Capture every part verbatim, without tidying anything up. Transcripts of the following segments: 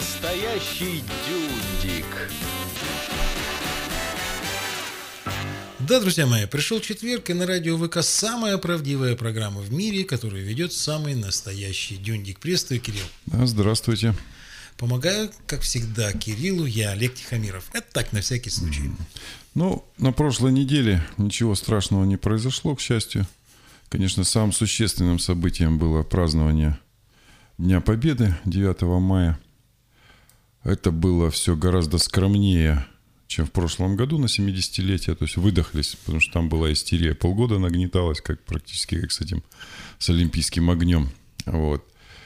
Настоящий дюндик. Да, друзья мои, пришел четверг, и на радио ВК самая правдивая программа в мире, которую ведет самый настоящий дюндик. Приветствую, Кирилл. Да, здравствуйте. Помогаю, как всегда, Кириллу я, Олег Тихомиров. Это так, на всякий случай. Ну, на прошлой неделе ничего страшного не произошло, к счастью. Конечно, самым существенным событием было празднование Дня Победы девятого мая. Это было все гораздо скромнее, чем в прошлом году на семидесятилетие. То есть выдохлись, потому что там была истерия. Полгода нагнеталась, как практически как с этим, с олимпийским огнем. Вот.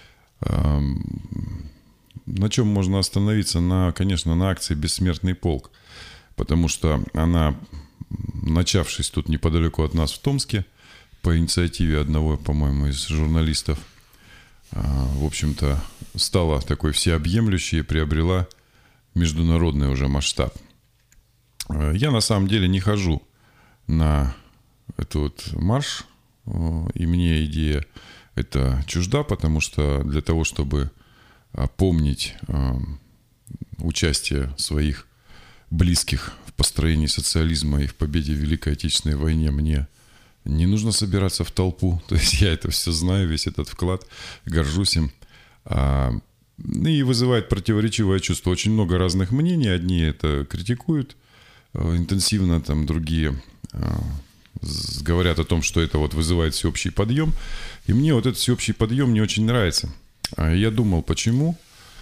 На чем можно остановиться? На, конечно, на акции «Бессмертный полк». Потому что она, начавшись тут неподалеку от нас в Томске, по инициативе одного, по-моему, из журналистов, в общем-то, стала такой всеобъемлющей и приобрела международный уже масштаб. Я на самом деле не хожу на этот вот марш, и мне идея эта чужда, потому что для того, чтобы помнить участие своих близких в построении социализма и в победе в Великой Отечественной войне, мне не нужно собираться в толпу. То есть я это все знаю, весь этот вклад, горжусь им. И вызывает противоречивое чувство. Очень много разных мнений. Одни это критикуют интенсивно, там другие говорят о том, что это вот вызывает всеобщий подъем. И мне вот этот всеобщий подъем не очень нравится. Я думал, почему?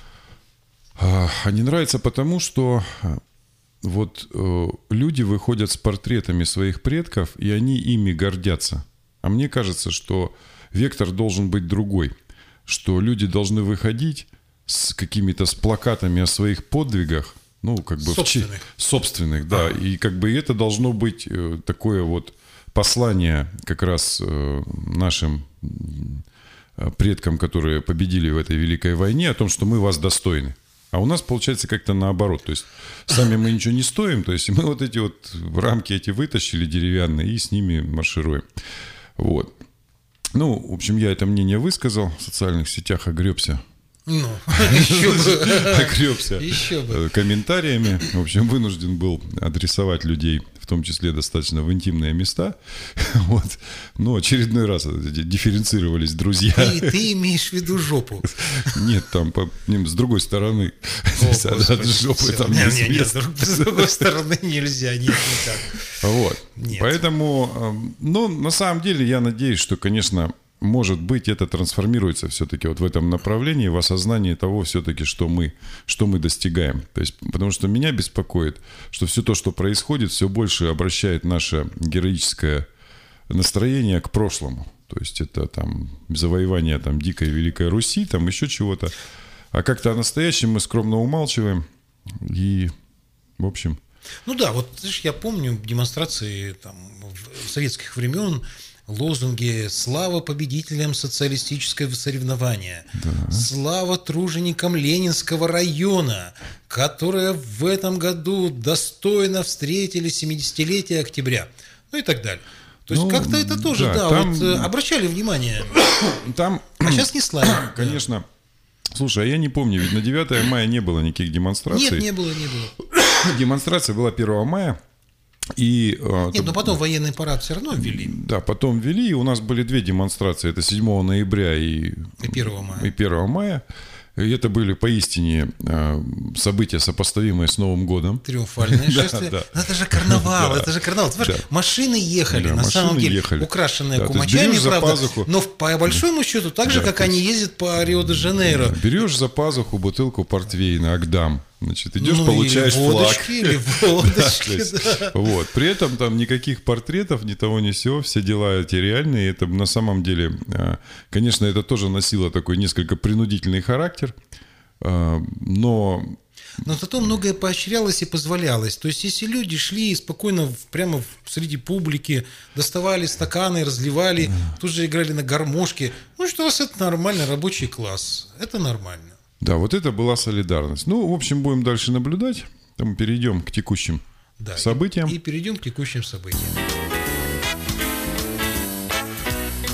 А не нравится потому, что вот э, люди выходят с портретами своих предков, и они ими гордятся. А мне кажется, что вектор должен быть другой. Что люди должны выходить с какими-то с плакатами о своих подвигах, ну, как бы собственных. В, собственных, да. А. И как бы это должно быть э, такое вот послание как раз э, нашим э, предкам, которые победили в этой великой войне, о том, что мы вас достойны. А у нас получается как-то наоборот. То есть сами мы ничего не стоим. То есть мы вот эти вот рамки эти вытащили деревянные и с ними маршируем. Вот. Ну, в общем, я это мнение высказал. В социальных сетях огребся. Ну, еще бы. Огребся Еще бы. Комментариями. В общем, вынужден был адресовать людей, в том числе достаточно в интимные места. Вот. Но очередной раз дифференцировались друзья. Ты, ты имеешь в виду жопу? Нет, там по, с другой стороны. О, от жопы там нет, не нет, с другой стороны нельзя, нет, никак. Вот. Нет. Поэтому, ну, на самом деле, я надеюсь, что, конечно, может быть, это трансформируется все-таки вот в этом направлении, в осознании того все-таки, что мы, что мы достигаем. То есть, потому что меня беспокоит, что все то, что происходит, все больше обращает наше героическое настроение к прошлому. То есть это там завоевание там, дикой Великой Руси, там еще чего-то. А как-то о настоящем мы скромно умалчиваем. И, в общем... Ну да, вот знаешь, я помню демонстрации там, советских времен, лозунги «Слава победителям социалистического соревнования», да. «Слава труженикам Ленинского района», которые в этом году достойно встретили семидесятилетие октября, ну и так далее. То есть ну, как-то это тоже, да, да там, вот обращали внимание. Там, а сейчас не славим. Конечно. Да. Слушай, а я не помню, ведь на девятое мая не было никаких демонстраций. Нет, не было, не было. Демонстрация была первого мая. И, Нет, это, но потом военный парад все равно ввели. Да, потом ввели, и у нас были две демонстрации. Это седьмого ноября и, и первого мая. И первого мая. И это были поистине события, сопоставимые с Новым годом. Триумфальное шествие. Да, да. Это же карнавал, это же карнавал. Ты да. Машины ехали, да, на машины самом деле, ехали. украшенные да, кумачами, правда. Пазуху, но по большому счету, так же, да, как они ездят по Рио-де-Жанейро. Да, берешь за пазуху бутылку портвейна, Агдам. Значит, идешь, ну, получаешь или водочки, флаг. Или водочки, да, да. Вот. При этом там никаких портретов, ни того, ни сего, все дела эти реальные. Это на самом деле, конечно, это тоже носило такой несколько принудительный характер, но... Но зато многое поощрялось и позволялось. То есть, если люди шли и спокойно прямо среди публики, доставали стаканы, разливали, да. тут же играли на гармошке, ну что, это нормальный рабочий класс. Это нормально. Да, вот это была солидарность. Ну, в общем, будем дальше наблюдать. Там перейдем к текущим да, событиям. И, и перейдем к текущим событиям.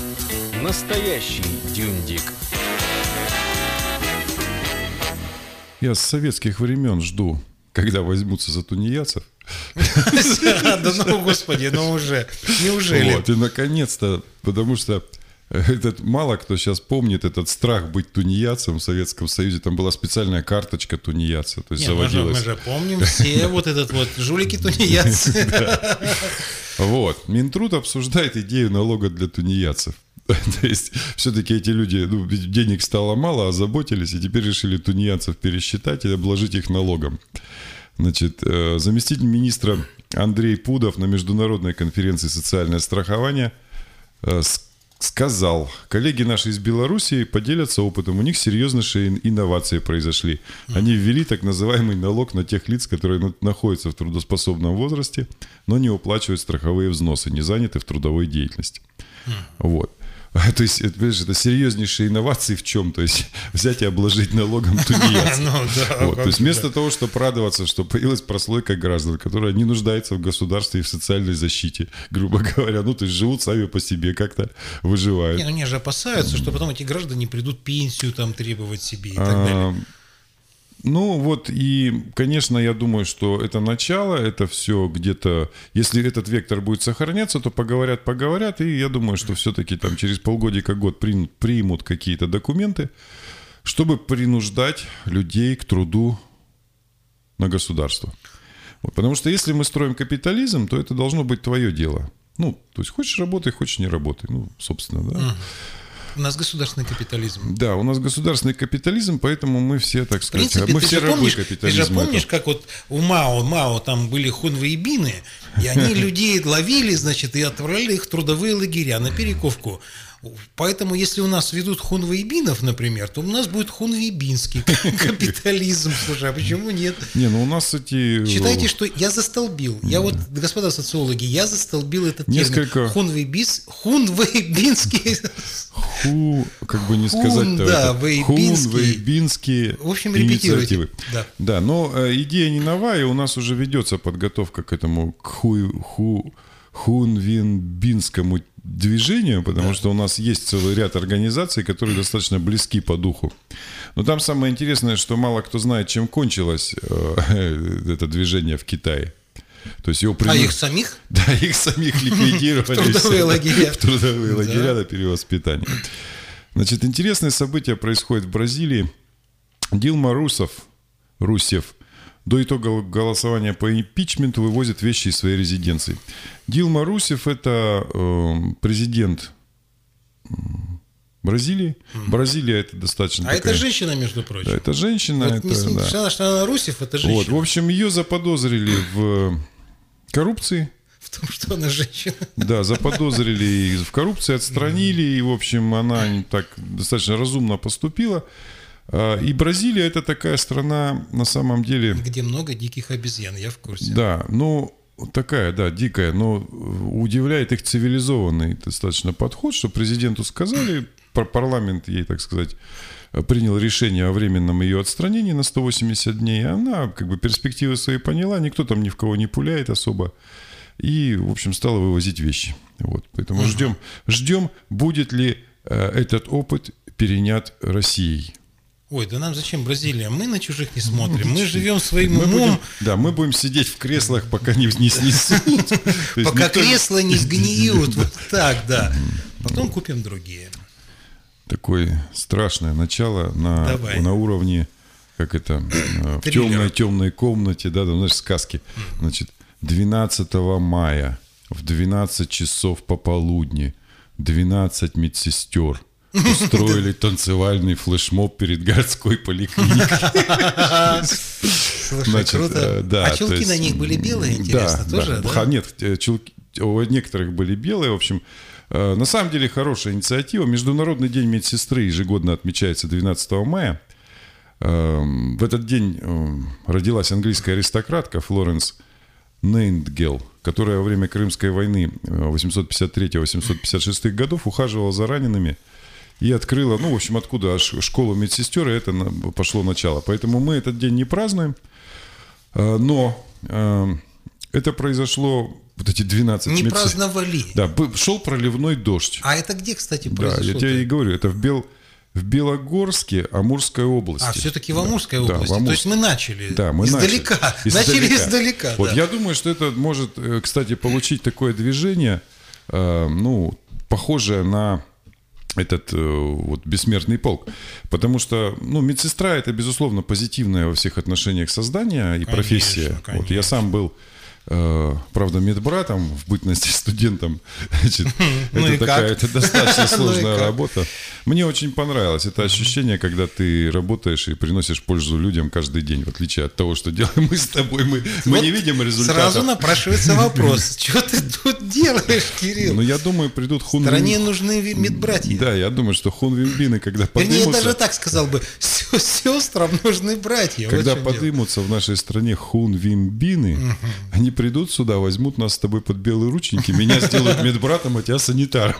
Настоящий дюндик. Я с советских времен жду, когда возьмутся за тунеядцев. Да ну, господи, ну уже, неужели? Вот, и наконец-то, потому что этот, мало кто сейчас помнит этот страх быть тунеядцем в Советском Союзе. Там была специальная карточка тунеядца, то есть Не, заводилась. Мы же, мы же помним все вот этот вот жулики-тунеядцы. Вот, Минтруд обсуждает идею налога для тунеядцев. То есть, все-таки эти люди, ну, денег стало мало, озаботились, и теперь решили тунеядцев пересчитать и обложить их налогом. Значит, заместитель министра Андрей Пудов на международной конференции «Социальное страхование» сказал: коллеги наши из Белоруссии поделятся опытом, у них серьезнейшие инновации произошли. Они ввели так называемый налог на тех лиц, которые находятся в трудоспособном возрасте, но не уплачивают страховые взносы, не заняты в трудовой деятельности. Вот. То есть, это, понимаешь, это серьезнейшие инновации в чем? То есть, взять и обложить налогом тунеядцев. Ну, да, вот. То есть, вместо да. того, чтобы радоваться, что появилась прослойка граждан, которая не нуждается в государстве и в социальной защите, грубо говоря, ну, то есть, живут сами по себе, как-то выживают. Не, ну, они же опасаются, что потом эти граждане придут пенсию там требовать себе и так А, далее. Ну вот и, конечно, я думаю, что это начало, это все где-то, если этот вектор будет сохраняться, то поговорят, поговорят, и я думаю, что все-таки там через полгодика, год примут, примут какие-то документы, чтобы принуждать людей к труду на государство. Вот, потому что если мы строим капитализм, то это должно быть твое дело. Ну, то есть хочешь работай, хочешь не работай, ну, собственно, да. У нас государственный капитализм. Да, у нас государственный капитализм, поэтому мы все, так сказать, принципе, мы ты все же рабы помнишь, капитализма. Ты же помнишь, как вот у Мао, Мао там были хунвейбины, и они людей ловили, значит, и отправляли их в трудовые лагеря на перековку. Поэтому, если у нас ведут хунвейбинов, например, то у нас будет хунвейбинский капитализм. Слушай, а почему нет? Не, ну у нас эти... Считайте, что я застолбил. Я вот, господа социологи, я застолбил этот Несколько... термин. Хунвейбис, хунвейбинский... Ху, как бы не сказать-то. Да, вейбинский. Хунвейбинские В общем, репетируйте. Да. Да, но э, идея не новая, у нас уже ведется подготовка к этому, к ху, ху, хунвейбинскому движению, потому да. что у нас есть целый ряд организаций, которые достаточно близки по духу. Но там самое интересное, что мало кто знает, чем кончилось э, это движение в Китае. То есть его принуд... А их самих? Да, их самих ликвидировали. В трудовые лагеря. В трудовые лагеря на перевоспитание. Значит, интересное событие происходит в Бразилии. Дилма Русов, Русев до итога голосования по импичменту вывозит вещи из своей резиденции. Дилма Русев – это э, президент Бразилии. Mm-hmm. Бразилия – это достаточно А такая... это женщина, между прочим. Да, это женщина. Вот это, несмотря на что она Русев, это женщина. Вот, в общем, ее заподозрили в коррупции. В том, что она женщина. Да, заподозрили в коррупции, отстранили. И, в общем, она так достаточно разумно поступила. И Бразилия – это такая страна, на самом деле... Где много диких обезьян, я в курсе. Да, ну, такая, да, дикая, но удивляет их цивилизованный достаточно подход, что президенту сказали, парламент ей, так сказать, принял решение о временном ее отстранении на сто восемьдесят дней. Она как бы перспективы свои поняла, никто там ни в кого не пуляет особо. И, в общем, стала вывозить вещи. Вот, поэтому ждем, ждем, будет ли этот опыт перенят Россией. Ой, да нам зачем Бразилия? Мы на чужих не смотрим. Мы живем своим мы умом. Будем, да, мы будем сидеть в креслах, пока не, не снесут. Пока кресла не сгниют. Вот так, да. Потом купим другие. Такое страшное начало на, на уровне, как это, в темной-темной комнате, да, да, знаешь, сказки. Значит, двенадцатого мая в двенадцать часов пополудни двенадцать медсестер устроили танцевальный флешмоб перед городской поликлиникой. Слушай, круто. Да, а чулки есть, на них были белые, интересно, да, тоже? Да. Да? Нет, чулки, у некоторых были белые. В общем, на самом деле хорошая инициатива. Международный день медсестры ежегодно отмечается двенадцатого мая. В этот день родилась английская аристократка Флоренс Найтингейл, которая во время Крымской войны восемьсот пятьдесят третьего — восемьсот пятьдесят шестого годов ухаживала за ранеными и открыла, ну, в общем, откуда школу медсестер, и это пошло начало. Поэтому мы этот день не празднуем, но это произошло, вот эти двенадцать Не медсестер. праздновали. Да, шел проливной дождь. А это где, кстати, произошло? Да, я тебе и говорю, это в Бел... в Белогорске Амурской области. А, все-таки в Амурской да, области. Да, в Амур... То есть мы начали да, мы издалека. Начали, начали издалека. издалека. Вот да. я думаю, что это может, кстати, получить такое движение, э, ну, похожее на этот э, вот бессмертный полк. Потому что, ну, медсестра — это, безусловно, позитивное во всех отношениях создание и конечно, профессия. Конечно. Вот я сам был, э, правда, медбратом в бытности студентом. Значит, ну это такая это достаточно сложная ну работа. Мне очень понравилось это ощущение, когда ты работаешь и приносишь пользу людям каждый день, в отличие от того, что делаем мы с тобой. Мы, мы вот не видим результатов. Сразу напрашивается вопрос, что ты тут делаешь, Кирилл? Ну, я думаю, придут хунвин... В стране нужны медбратья. Да, я думаю, что хунвинбины, когда поднимутся... Вернее, я даже так сказал бы, сестрам нужны братья. Когда вот поднимутся дело. В нашей стране хунвинбины, угу. они придут сюда, возьмут нас с тобой под белые рученьки, меня сделают медбратом, а тебя санитаром.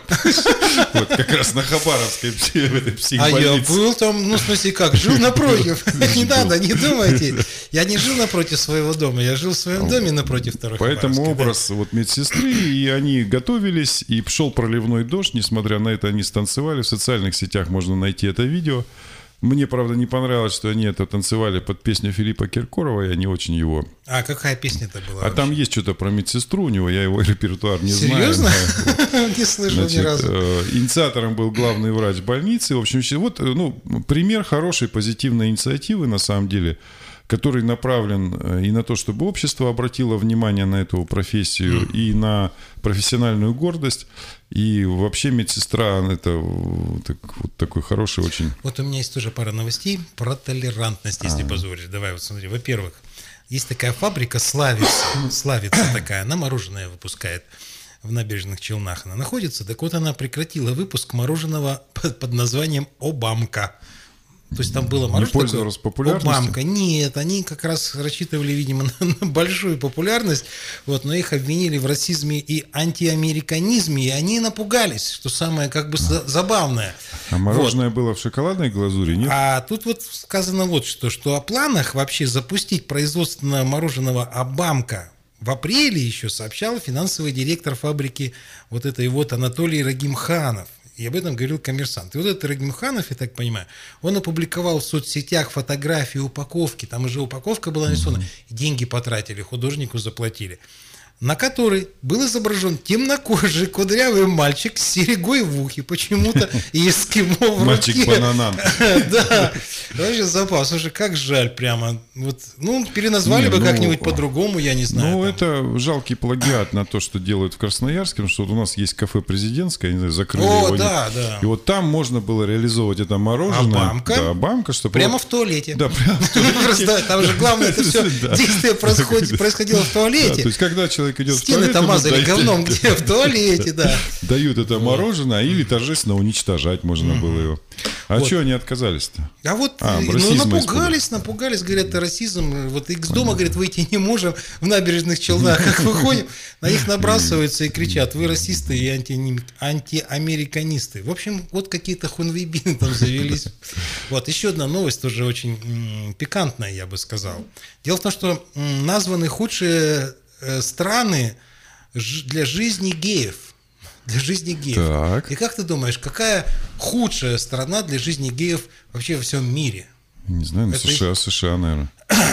Вот как раз на Хабаровской в этой психбольнице. А я был там, ну, в смысле, как, жил напротив. Не надо, не думайте. Я не жил напротив своего дома, я жил в своем доме напротив второй Хабаровской. Поэтому образ вот медсестры, и они готовились, и шел проливной дождь, несмотря на это, они станцевали. В социальных сетях можно найти это видео. Мне, правда, не понравилось, что они это танцевали под песню Филиппа Киркорова, я не очень его... А какая песня-то была? А вообще? Там есть что-то про медсестру у него, я его репертуар не Серьезно? знаю. Серьезно? Не слышал ни разу. Инициатором был главный врач больницы. В общем, вот ну, пример хорошей позитивной инициативы, на самом деле, который направлен и на то, чтобы общество обратило внимание на эту профессию, mm. и на профессиональную гордость. И вообще медсестра — это так, вот такой хороший очень... Вот у меня есть тоже пара новостей про толерантность, если А-а-а. позволишь. Давай вот смотри. Во-первых, есть такая фабрика «Славица», «Славица» такая, она мороженое выпускает в Набережных Челнах. Она находится, так вот она прекратила выпуск мороженого под названием «Обамка». То есть там было мороженое. Не пользовалось популярностью? Обамка. Нет, они как раз рассчитывали, видимо, на, на большую популярность, вот, но их обвинили в расизме и антиамериканизме, и они напугались, что самое как бы а. забавное. А мороженое вот. было в шоколадной глазури, нет? А тут вот сказано вот что, что о планах вообще запустить производство мороженого Обамка в апреле еще сообщал финансовый директор фабрики вот этой вот Анатолий Рагимханов. И об этом говорил «Коммерсант». И вот этот Рагимханов, я так понимаю, он опубликовал в соцсетях фотографии упаковки. Там уже упаковка была нарисована. Mm-hmm. Деньги потратили, художнику заплатили. На которой был изображен темнокожий кудрявый мальчик с серьгой в ухе. Почему-то и эскимо в руке. Мальчик-бананан. Да. Вообще запас. Слушай, как жаль прямо. Вот, ну, переназвали бы как-нибудь по-другому, я не знаю. Ну, это жалкий плагиат на то, что делают в Красноярске. Потому что у нас есть кафе «Президентское», не знаю, закрыли его. О, да, да. И вот там можно было реализовывать это мороженое. Обамка. Да, Обамка, чтобы... Прямо в туалете. Да, прямо в туалете. Там же главное, это все действие происходило в туалете. То есть, когда человек идет Стены в туалет, там мазали говном, где в туалете, да. Дают это мороженое, или торжественно уничтожать можно было его. А вот. Что они отказались-то? А вот а, ну, напугались, испугали. напугались, говорят, это расизм. Вот из дома, говорят, выйти не можем, в Набережных Челнах, как выходим, на них набрасываются и кричат: вы расисты и анти, антиамериканисты. В общем, вот какие-то хунвейбины там завелись. Вот, еще одна новость, тоже очень м, пикантная, я бы сказал. Дело в том, что м, названы худшие э, страны ж, для жизни геев. Для жизни геев. Так. И как ты думаешь, какая худшая страна для жизни геев вообще во всем мире? Не знаю, ну, США, США, наверное.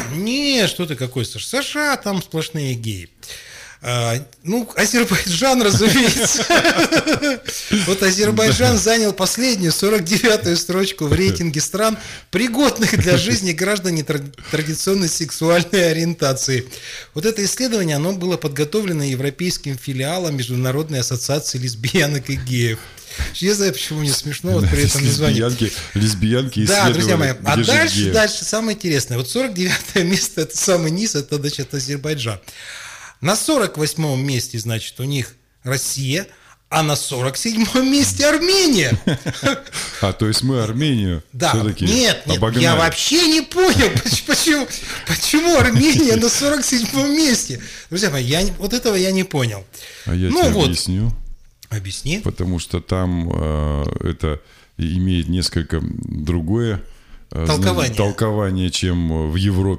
Не, что ты какой США? США, там сплошные геи. А, ну, Азербайджан, разумеется. Вот Азербайджан занял последнюю, сорок девятую строчку в рейтинге стран, пригодных для жизни граждан нетрадиционной сексуальной ориентации. Вот это исследование, оно было подготовлено европейским филиалом Международной ассоциации лесбиянок и геев. Я знаю, почему мне смешно вот при этом названии. Лесбиянки, лесбиянки да, друзья мои. А дальше, дальше самое интересное. Вот сорок девятое место, это самый низ, это, значит, Азербайджан. На сорок восьмом месте, значит, у них Россия, а на сорок седьмом месте Армения. А, то есть мы Армению да, все-таки нет, нет, обогнали. Я вообще не понял, почему, почему Армения на сорок седьмом месте. Друзья мои, я, вот этого я не понял. А я ну, тебе вот. объясню. Объясни. Потому что там э, это имеет несколько другое э, толкование. толкование, чем в Европе.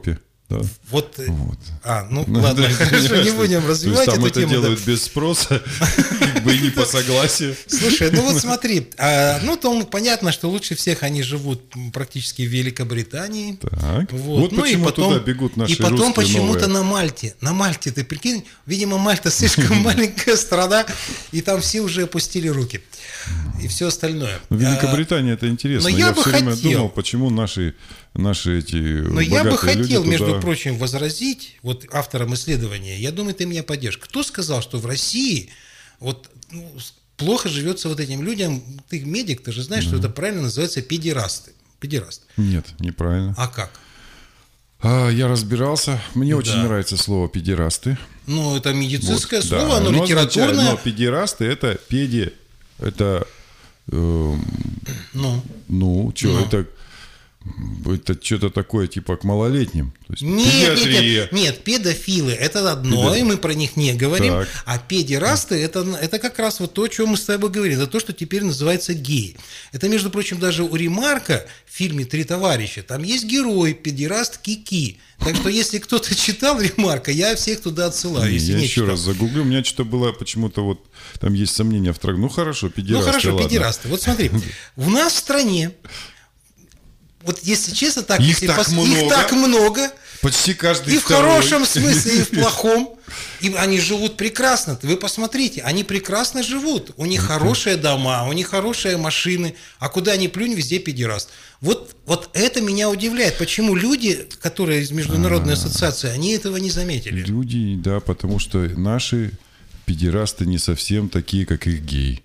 Да. Вот, вот. А, ну, ну ладно, да, хорошо, не будем развивать там эту это тему. делают Да. без спроса, как бы и не по согласию. Слушай, ну вот смотри, а, ну то понятно, что лучше всех они живут практически в Великобритании. Так. Вот, вот ну, почему и потом, туда бегут наши и потом русские почему-то новые. на Мальте. На Мальте, ты прикинь, видимо, Мальта слишком маленькая страна, и там все уже опустили руки. И все остальное. В Великобритании а, это интересно. Но я, я бы все хотел, время думал, почему наши, наши эти но я бы хотел, люди между туда... прочим, возразить вот авторам исследования. Я думаю, ты меня поддержишь. Кто сказал, что в России вот ну, плохо живется вот этим людям? Ты медик, ты же знаешь, mm-hmm. что это правильно называется педерасты. Педераст. Нет, неправильно. А как? А, я разбирался. Мне да. очень нравится слово педерасты. Ну, это медицинское вот, слово, да. оно но литературное. Означает, но педерасты это педи, это э, ну, ну, что, ну. это это что-то такое типа к малолетним. То есть нет, нет, нет, нет, педофилы это одно, Педо... и мы про них не говорим. Так. А педерасты это, это как раз вот то, о чем мы с тобой говорили. Это то, что теперь называется геи. Это, между прочим, даже у Ремарка в фильме «Три товарища» там есть герой, педераст Кики. Так что, если кто-то читал Ремарка, я всех туда отсылаю. Не, если я не еще читал. раз загуглю. У меня что-то было почему-то вот там есть сомнения в трак. Ну хорошо, педерасты. Ну хорошо, ладно. педерасты. Вот смотри, у нас в стране, вот если честно, так, их, если так, пос... много, их так много, почти каждый и второй. в хорошем смысле, и в плохом. И они живут прекрасно. Вы посмотрите, они прекрасно живут. У них хорошие дома, у них хорошие машины. А куда ни плюнь, везде педераст. Вот, вот это меня удивляет. Почему люди, которые из Международной ассоциации, они этого не заметили? Люди, да, потому что наши педерасты не совсем такие, как их геи.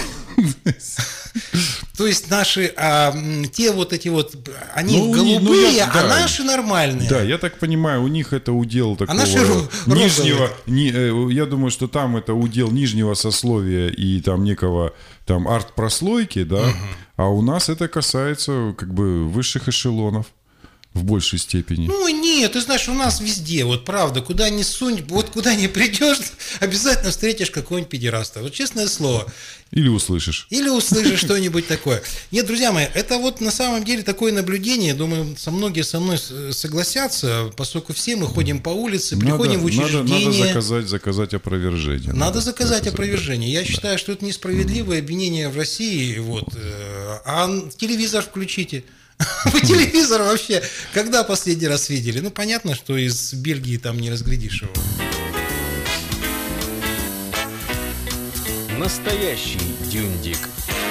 То есть наши, а, те вот эти вот, они ну, голубые, ну, я, а да, наши нормальные. Да, я так понимаю, у них это удел такого а наши нижнего, ни, я думаю, что там это удел нижнего сословия и там некого там арт-прослойки, да, угу. а у нас это касается как бы высших эшелонов. В большей степени. Ну нет, ты знаешь, у нас везде, вот правда, куда ни сунь, вот куда ни придешь, обязательно встретишь какого-нибудь педераста. Вот честное слово. Или услышишь. Или услышишь что-нибудь такое. Нет, друзья мои, это вот на самом деле такое наблюдение, думаю, со многие со мной согласятся, поскольку все мы ходим по улице, надо, приходим в учреждение. Надо, надо заказать, заказать опровержение. Надо, надо заказать заказать опровержение. Я да. считаю, что это несправедливое обвинение в России. Вот. А телевизор включите. Вы телевизор вообще когда последний раз видели? Ну, понятно, что из Бельгии там не разглядишь его. Настоящий дюндик.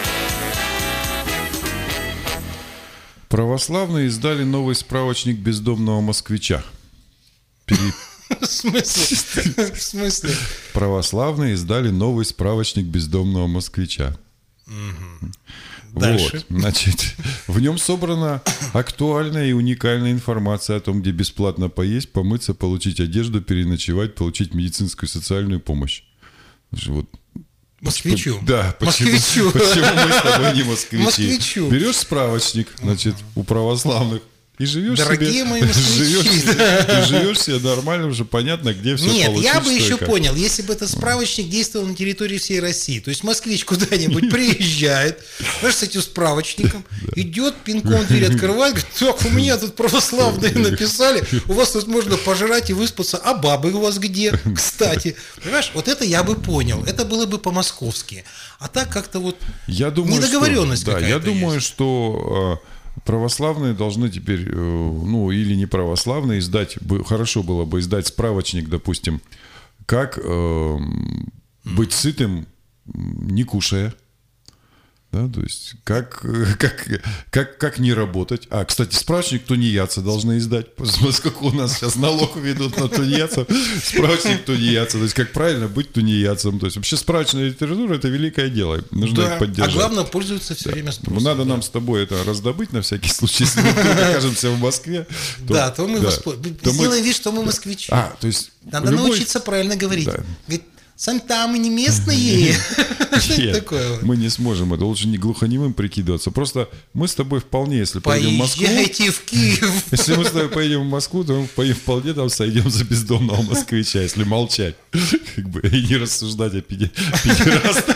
Православные издали новый справочник бездомного москвича. Пере... В смысле? В смысле? Православные издали новый справочник бездомного москвича. Угу. Дальше. Вот, значит, в нем собрана актуальная и уникальная информация о том, где бесплатно поесть, помыться, получить одежду, переночевать, получить медицинскую и социальную помощь. Вот. Москвичу. Да, почему, москвичу. Почему мы с тобой не москвичи? Москвичу. Берешь справочник, значит, у православных, и живешь Дорогие себе, мои москвичи. живешь, живешь себе нормально, уже понятно, где все Нет, получить. я бы еще как. понял, если бы этот справочник действовал на территории всей России. То есть москвич куда-нибудь приезжает, знаешь, с этим справочником, идет, пинком дверь открывает, говорит, так, у меня тут православные написали, у вас тут можно пожрать и выспаться, а бабы у вас где, кстати? Понимаешь, вот это я бы понял, это было бы по-московски. А так как-то вот я думаю, недоговоренность что, какая-то Да, я думаю, есть. что... Православные должны теперь, ну, или не православные, издать, хорошо было бы издать справочник, допустим, как э, быть сытым, не кушая. Да, то есть, как, как, как, как не работать. А, кстати, справочник тунеядца должны издать, поскольку у нас сейчас налог ведут на тунеядцев. Справочник тунеядца. То есть, как правильно быть тунеядцем. То есть, вообще справочная литература – это великое дело. Нужно да, их поддержать. А главное, пользуются все да. время спросом. Надо да. нам с тобой это раздобыть на всякий случай, если мы окажемся в Москве. То, да, то мы да, восп... то сделаем мы... вид, что мы москвичи. А, то есть Надо любой... научиться правильно говорить. Да. Говорит, сам там и не местные. Нет, мы не сможем. Это лучше не глухонемым прикидываться. Просто мы с тобой вполне, если поедем в Москву... Поезжайте в Киев. Если мы с тобой поедем в Москву, то мы вполне там сойдем за бездомного москвича, если молчать. Как бы, и не рассуждать о педерастах.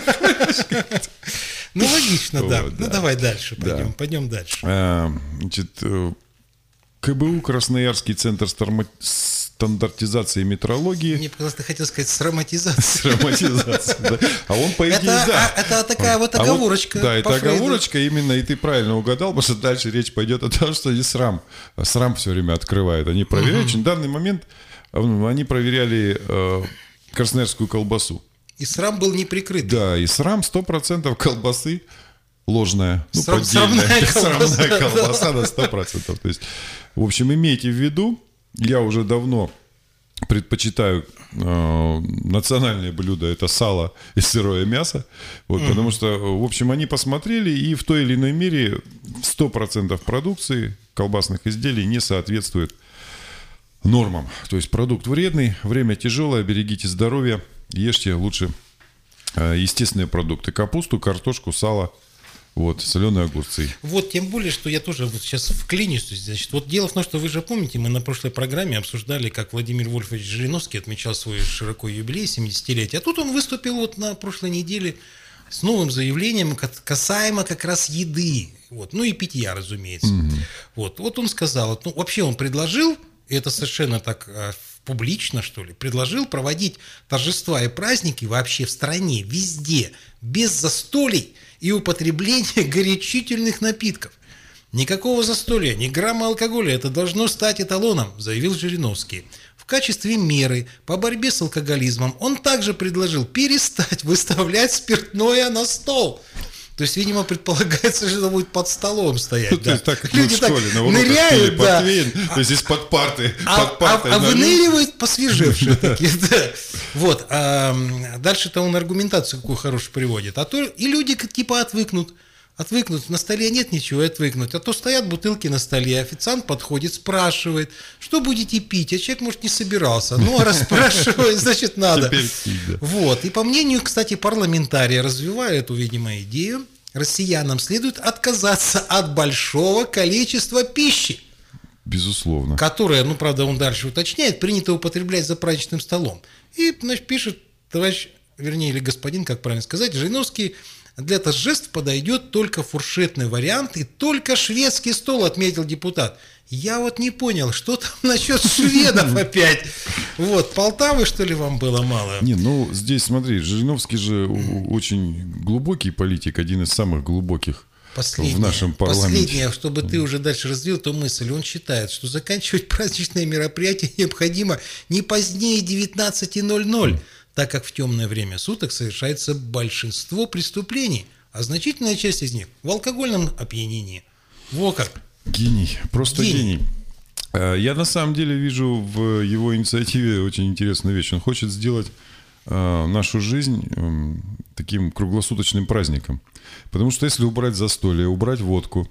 Ну, логично, да. Ну, давай дальше пойдем. Пойдем дальше. Значит... КБУ, Красноярский центр стандартизации и метрологии. Мне просто хотел сказать сраматизация. Сраматизация, да. А он, по идее, это, да. А, это такая вот а оговорочка. Вот, да, это Фрейду. оговорочка именно, и ты правильно угадал, потому что дальше речь пойдет о том, что и срам. Срам все время открывает. Они проверяют. Угу. На данный момент они проверяли э, красноярскую колбасу. И срам был не прикрыт. Да, и срам сто процентов колбасы ложная, ну, Срам, поддельная. Срамная колбаса, срамная колбаса на сто процентов. То есть, в общем, имейте в виду, я уже давно предпочитаю э, национальное блюдо, это сало и сырое мясо, вот, mm-hmm. потому что, в общем, они посмотрели, и в той или иной мере сто процентов продукции колбасных изделий не соответствует нормам. То есть продукт вредный, время тяжелое, берегите здоровье, ешьте лучше э, естественные продукты: капусту, картошку, сало. Вот, соленые огурцы. Вот, тем более, что я тоже вот сейчас вклинюсь. Значит, вот дело в том, что вы же помните, мы на прошлой программе обсуждали, как Владимир Вольфович Жириновский отмечал свой широкий юбилей, семидесятилетие. А тут он выступил вот на прошлой неделе с новым заявлением касаемо как раз еды. Вот, ну и питья, разумеется. Угу. Вот, вот он сказал, ну вообще он предложил, и это совершенно так публично, что ли, предложил проводить торжества и праздники вообще в стране, везде, без застолий и употребления горячительных напитков. Никакого застолья, ни грамма алкоголя, это должно стать эталоном, заявил Жириновский. В качестве меры по борьбе с алкоголизмом он также предложил перестать выставлять спиртное на стол. То есть, видимо, предполагается, что это будет под столом стоять. Ну, да. То есть, так как люди в школе, так на уроках ныряют, да. портвейн, то есть из-под парты. А, под партой а, а налил. выныривают посвежевшие такие, да. Вот. А дальше-то он аргументацию какую хорошую приводит. А то и люди как типа отвыкнут. Отвыкнут. На столе нет ничего, и отвыкнуть. А то стоят бутылки на столе, официант подходит, спрашивает, что будете пить? А человек, может, не собирался. Ну, а раз спрашивает, значит, надо. Теперь пить, да. Вот. И по мнению, кстати, парламентария, развивая эту, видимо, идею, россиянам следует отказаться от большого количества пищи. Безусловно. Которая, ну, правда, он дальше уточняет, принято употреблять за праздничным столом. И, значит, пишет товарищ, вернее, или господин, как правильно сказать, Жириновский: для торжеств подойдет только фуршетный вариант и только шведский стол, отметил депутат. Я вот не понял, что там насчет шведов опять. Вот, Полтавы, что ли, вам было мало? Не, ну, здесь, смотри, Жириновский же очень глубокий политик, один из самых глубоких в нашем парламенте. Последнее, чтобы ты уже дальше развил эту мысль. Он считает, что заканчивать праздничные мероприятия необходимо не позднее девятнадцати ноль-ноль, так как в темное время суток совершается большинство преступлений, а значительная часть из них в алкогольном опьянении. Во как! Гений, просто гений. гений. Я на самом деле вижу в его инициативе очень интересную вещь. Он хочет сделать нашу жизнь таким круглосуточным праздником. Потому что если убрать застолье, убрать водку,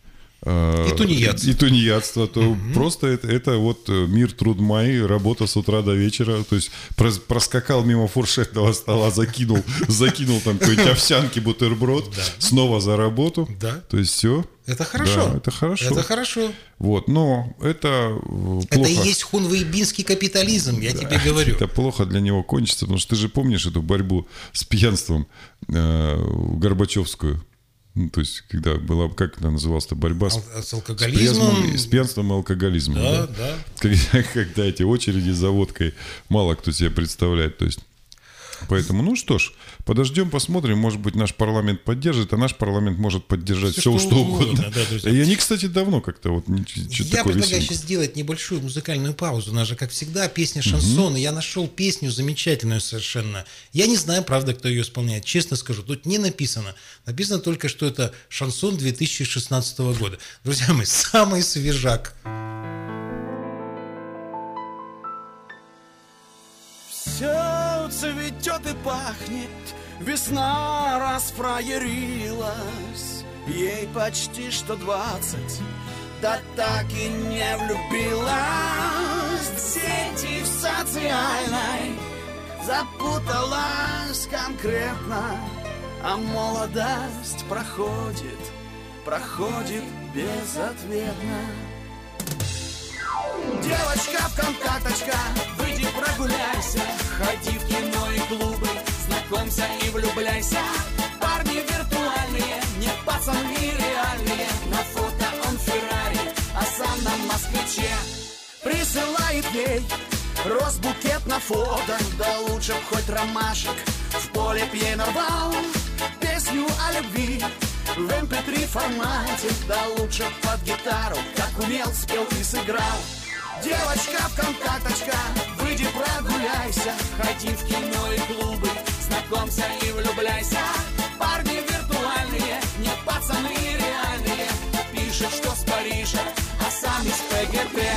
и тунеядство, и тунеядство то угу. просто это, это вот мир, труд май, работа с утра до вечера. То есть проскакал мимо фуршетного стола, закинул, закинул там какой-нибудь овсянки, бутерброд, да. снова за работу. Да. То есть все. Это хорошо. Да, это хорошо. Это хорошо. Вот, но это плохо. Это и есть хунвейбинский капитализм, я да, тебе говорю. Это плохо для него кончится, потому что ты же помнишь эту борьбу с пьянством э, Горбачевскую. Ну, то есть, когда была, как это называлась-то, борьба с, Ал- с алкоголизмом, с, с пьянством и алкоголизмом. Да, да. да. Когда, когда эти очереди за водкой мало кто себе представляет. То есть, поэтому, ну что ж, подождем, посмотрим. Может быть, наш парламент поддержит, а наш парламент может поддержать все, все что, что угодно. угодно. Да, и они, кстати, давно как-то вот что-то Я такое предлагаю веселое. сейчас сделать небольшую музыкальную паузу. У нас же, как всегда, песня шансон. Угу. Я нашел песню замечательную совершенно. Я не знаю, правда, кто ее исполняет. Честно скажу, тут не написано. Написано только, что это шансон две тысячи шестнадцатого года. Друзья мои, самый свежак. Все цветет и пахнет, весна расфраерилась, ей почти что двадцать, да так и не влюбилась. В сети в социальной запуталась конкретно, а молодость проходит, проходит безответно. Девочка, ВКонтакточка, выйди прогуляйся, ходи в кино и клубы, знакомься и влюбляйся. Парни виртуальные, не пацаны реальные, на фото он Феррари, а сам на москвиче ей рос букет на фото, да лучше б хоть ромашек в поле б ей нарвал. Песню о любви в эм пэ три формате, да лучше б под гитару, как умел, спел и сыграл. Девочка, вконтакточка, выйди прогуляйся, ходи в кино и клубы, знакомься и влюбляйся. Парни виртуальные, не пацаны реальные, пишет, что с Парижа, а сам из пэ гэ пэ.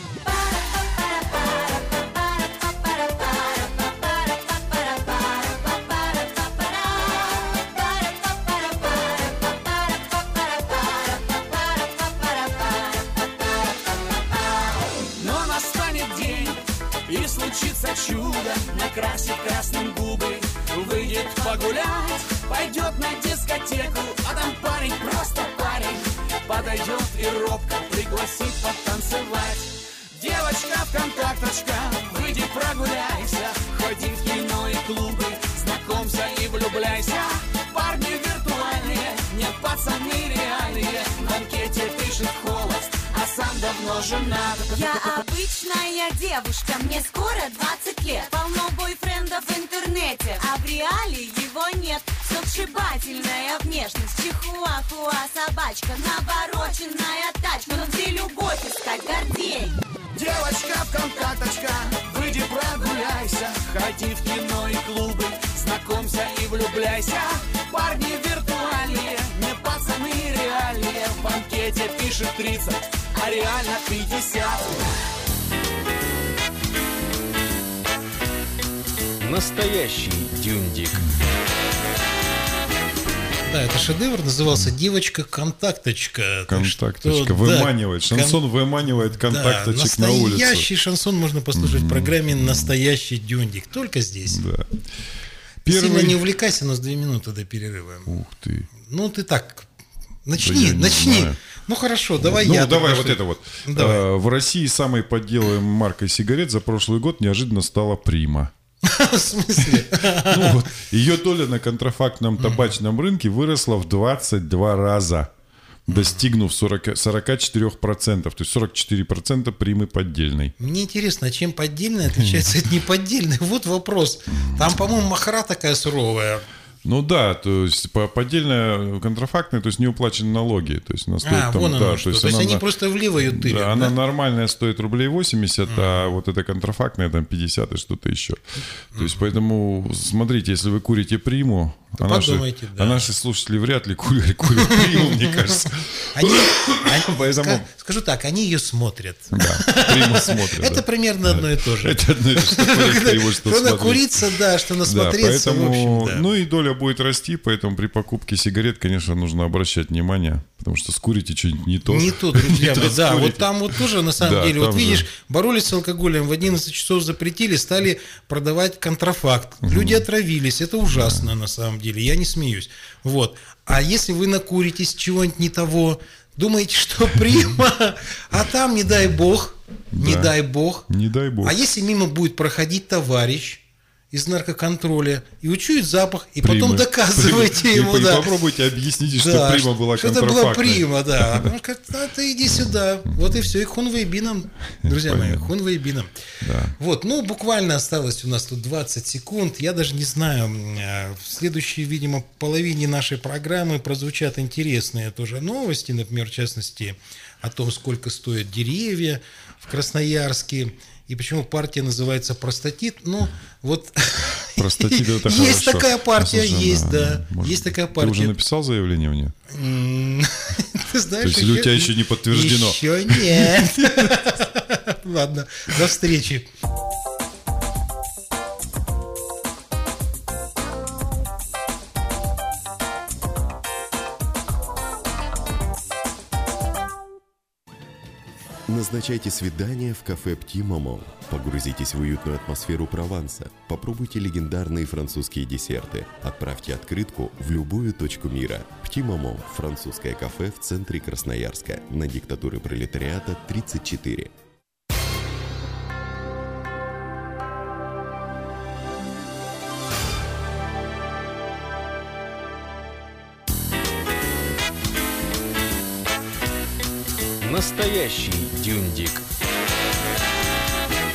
И случится чудо, накрасит красным губы, выйдет погулять, пойдет на дискотеку, а там парень, просто парень, подойдет и робко пригласит потанцевать. Девочка, вконтакточка, выйди прогуляйся, ходи в кино и клубы, знакомься и влюбляйся. Парни виртуальные, не пацаны реальные, в анкете пишет холост, а сам давно женат. Я обычная девушка, мне скоро двадцать лет. Полно бойфрендов в интернете, а в реале его нет. Сногсшибательная внешность, чихуахуа собачка, навороченная тачка. Но где любовь искать, Гордей? Девочка, вконтакточка, выйди прогуляйся, ходи в кино и клубы, знакомься и влюбляйся. Парни виртуальные, не пацаны реальные, в анкете пишет тридцать, а реально пятьдесят. Настоящий дюндик. Да, это шедевр, назывался «Девочка-контакточка». Контакточка. Что, выманивает. да, Шансон кон... выманивает контакточек да, на улицу. Настоящий шансон можно послушать mm-hmm. в программе «Настоящий дюндик». Только здесь. Да. Первый... Сильно не Первый... увлекайся, у нас две минуты до перерыва. Ух ты. Ну, ты так... Начни, да начни. Ну, хорошо, давай ну, я. Ну, давай вот что... это вот. Давай. А, в России самой подделываемой маркой сигарет за прошлый год неожиданно стала «Прима». В смысле? Ну, вот, ее доля на контрафактном табачном рынке выросла в двадцать два раза, достигнув сорок, сорок четыре процента. То есть сорок четыре процента примы поддельной. Мне интересно, а чем поддельная отличается от неподдельной? Вот вопрос. Там, по-моему, махра такая суровая. Ну да, то есть поддельная, контрафактная, то есть не уплачены налоги. То есть она стоит а, там, вон оно да, что. То есть, то есть она, они просто влево ее тырят, да, да? она нормальная стоит рублей восемьдесят, mm. а вот эта контрафактная там пятьдесят и что-то еще. То есть поэтому смотрите, если вы курите приму, а наши, да. а наши слушатели вряд ли курят, курят приму, мне кажется. Они, поэтому... Скажу так, они ее смотрят. Да, приму смотрят. Это примерно одно и то же. Это одно и то же, что курить приму, что смотреть. Что накуриться, да, что насмотреться, в общем, да. Ну и доля будет расти, поэтому при покупке сигарет, конечно, нужно обращать внимание, потому что скурите что-нибудь не то. Не то, друзья мои, да, вот там вот тоже на самом деле, вот видишь, боролись с алкоголем, в одиннадцать часов запретили, стали продавать контрафакт. Люди отравились, это ужасно на самом деле, я не смеюсь. Вот. А если вы накуритесь чего-нибудь не того, думаете, что прима, а там, не дай бог, не да. дай бог. Не дай бог. А если мимо будет проходить товарищ из наркоконтроля и учует запах, и прима. потом доказывайте прима. ему, и, да. И попробуйте объясните, что да, прима была что контрафактной. это была прима, да. Он говорит, а ты иди сюда. Вот и все, и хунвейбином, друзья мои, хунвейбином. Да. Вот, ну, буквально осталось у нас тут двадцать секунд. Я даже не знаю, в следующей, видимо, половине нашей программы прозвучат интересные тоже новости, например, в частности, о том, сколько стоят деревья в Красноярске. И почему партия называется «Простатит»? Ну, вот Простатит это есть хорошо. такая партия, Слушай, есть, да, да, может, есть такая ты партия. уже написал заявление в нее? Ты знаешь, То есть или у тебя еще не подтверждено? Еще нет. Ладно, до встречи. Назначайте свидание в кафе «Пти Мамо». Погрузитесь в уютную атмосферу Прованса. Попробуйте легендарные французские десерты. Отправьте открытку в любую точку мира. «Пти Мамо» – французское кафе в центре Красноярска. На Диктатуры пролетариата, тридцать четыре. Настоящий дюндик.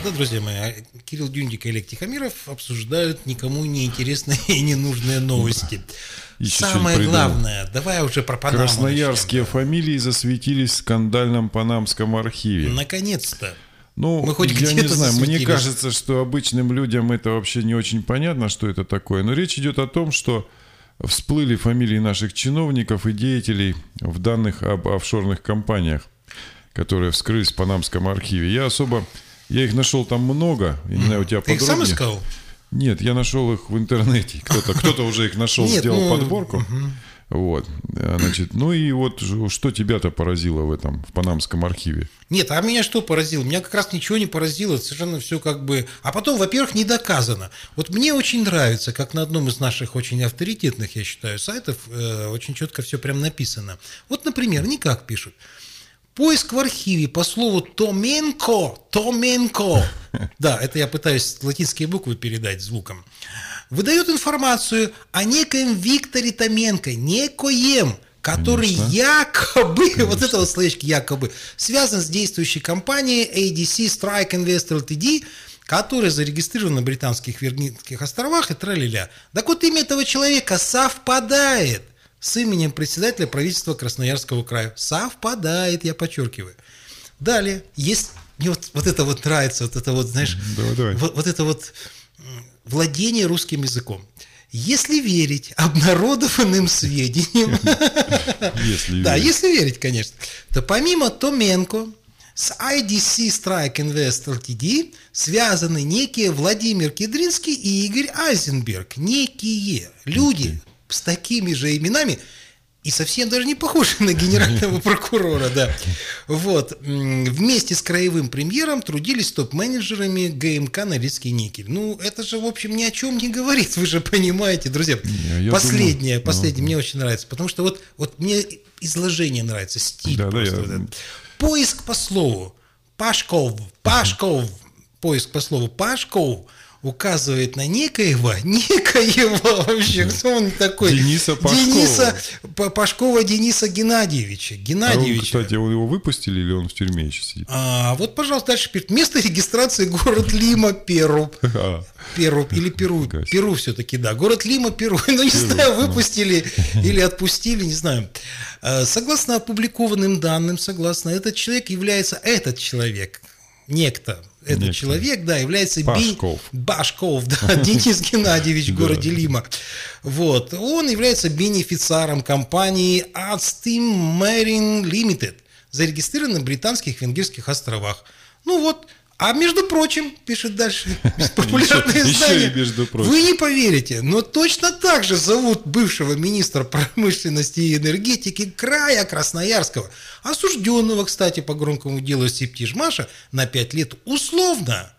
Да, друзья мои, Кирилл Дюндик и Олег Тихомиров обсуждают никому неинтересные и ненужные новости. Еще Самое что-нибудь главное, давай уже про Панаму Красноярские начнем. фамилии засветились в скандальном панамском архиве. Наконец-то. Ну, Мы хоть я не где-то знаю, мне засветились. кажется, что обычным людям это вообще не очень понятно, что это такое. Но речь идет о том, что всплыли фамилии наших чиновников и деятелей в данных об офшорных компаниях, которые вскрылись в Панамском архиве. Я особо, я их нашел там много. Я не знаю, у тебя Ты их подробнее. сам искал? Нет, я нашел их в интернете. Кто-то, кто-то уже их нашел, Нет, сделал ну, подборку. Вот, значит, ну и вот что тебя-то поразило в этом, в Панамском архиве? Нет, а меня что поразило? Меня как раз ничего не поразило, совершенно все как бы... А потом, во-первых, не доказано. Вот мне очень нравится, как на одном из наших очень авторитетных, я считаю, сайтов э, очень четко все прям написано. Вот, например, никак пишут. Поиск в архиве по слову «Томенко», «Томенко», да, это я пытаюсь латинские буквы передать звуком, выдает информацию о некоем Викторе Томенко, некоем, который Конечно. якобы, Конечно. вот это вот словечко якобы, связан с действующей компанией эй ди си Strike Invest эл ти ди, которая зарегистрирована на Британских Виргинских островах и тра-ля-ля. Так вот, имя этого человека совпадает с именем председателя правительства Красноярского края. Совпадает, я подчеркиваю. Далее, есть, мне вот, вот это вот нравится, вот это вот, знаешь, Давай, давай. Вот, вот это вот владение русским языком. Если верить обнародованным сведениям, Если да, верить. если верить, конечно, то помимо Томенко с ай ди си Strike Invest эл ти ди связаны некие Владимир Кедринский и Игорь Айзенберг. Некие люди с такими же именами и совсем даже не похожи на генерального прокурора, да. Вот. Вместе с краевым премьером трудились топ-менеджерами ГМК «Норильский никель». Ну, это же, в общем, ни о чем не говорит, вы же понимаете, друзья. Не, я последнее, думаю, последнее ну, мне очень нравится, потому что вот, вот мне изложение нравится, стиль Да, да, просто. я- вот этот. Поиск по слову Пашков, Пашков, поиск по слову Пашков указывает на некоего, некоего вообще, кто он такой? Дениса Пашкова. Дениса П- Пашкова Дениса Геннадьевича. А он, Геннадьевича. кстати, его его выпустили или он в тюрьме еще сидит? А, вот, пожалуйста, дальше пишет. Место регистрации город Лима, Перу. А, Перу или Перу. Гась. Перу все-таки, да. Город Лима, Перу. Ну, не знаю, выпустили или отпустили, не знаю. А, Согласно опубликованным данным, согласно, этот человек является, этот человек, некто, этот Некто. человек, да, является Башков. Би- Башков, да, Денис Геннадьевич в городе Лима. Вот. Он является бенефициаром компании Adsteam Marine Limited, зарегистрированной на Британских Венгерских островах. Ну вот. А между прочим, пишет дальше популярное Еще- еще издание, и между прочим. вы не поверите, но точно так же зовут бывшего министра промышленности и энергетики края Красноярского, осужденного, кстати, по громкому делу Септижмаша на пять лет условно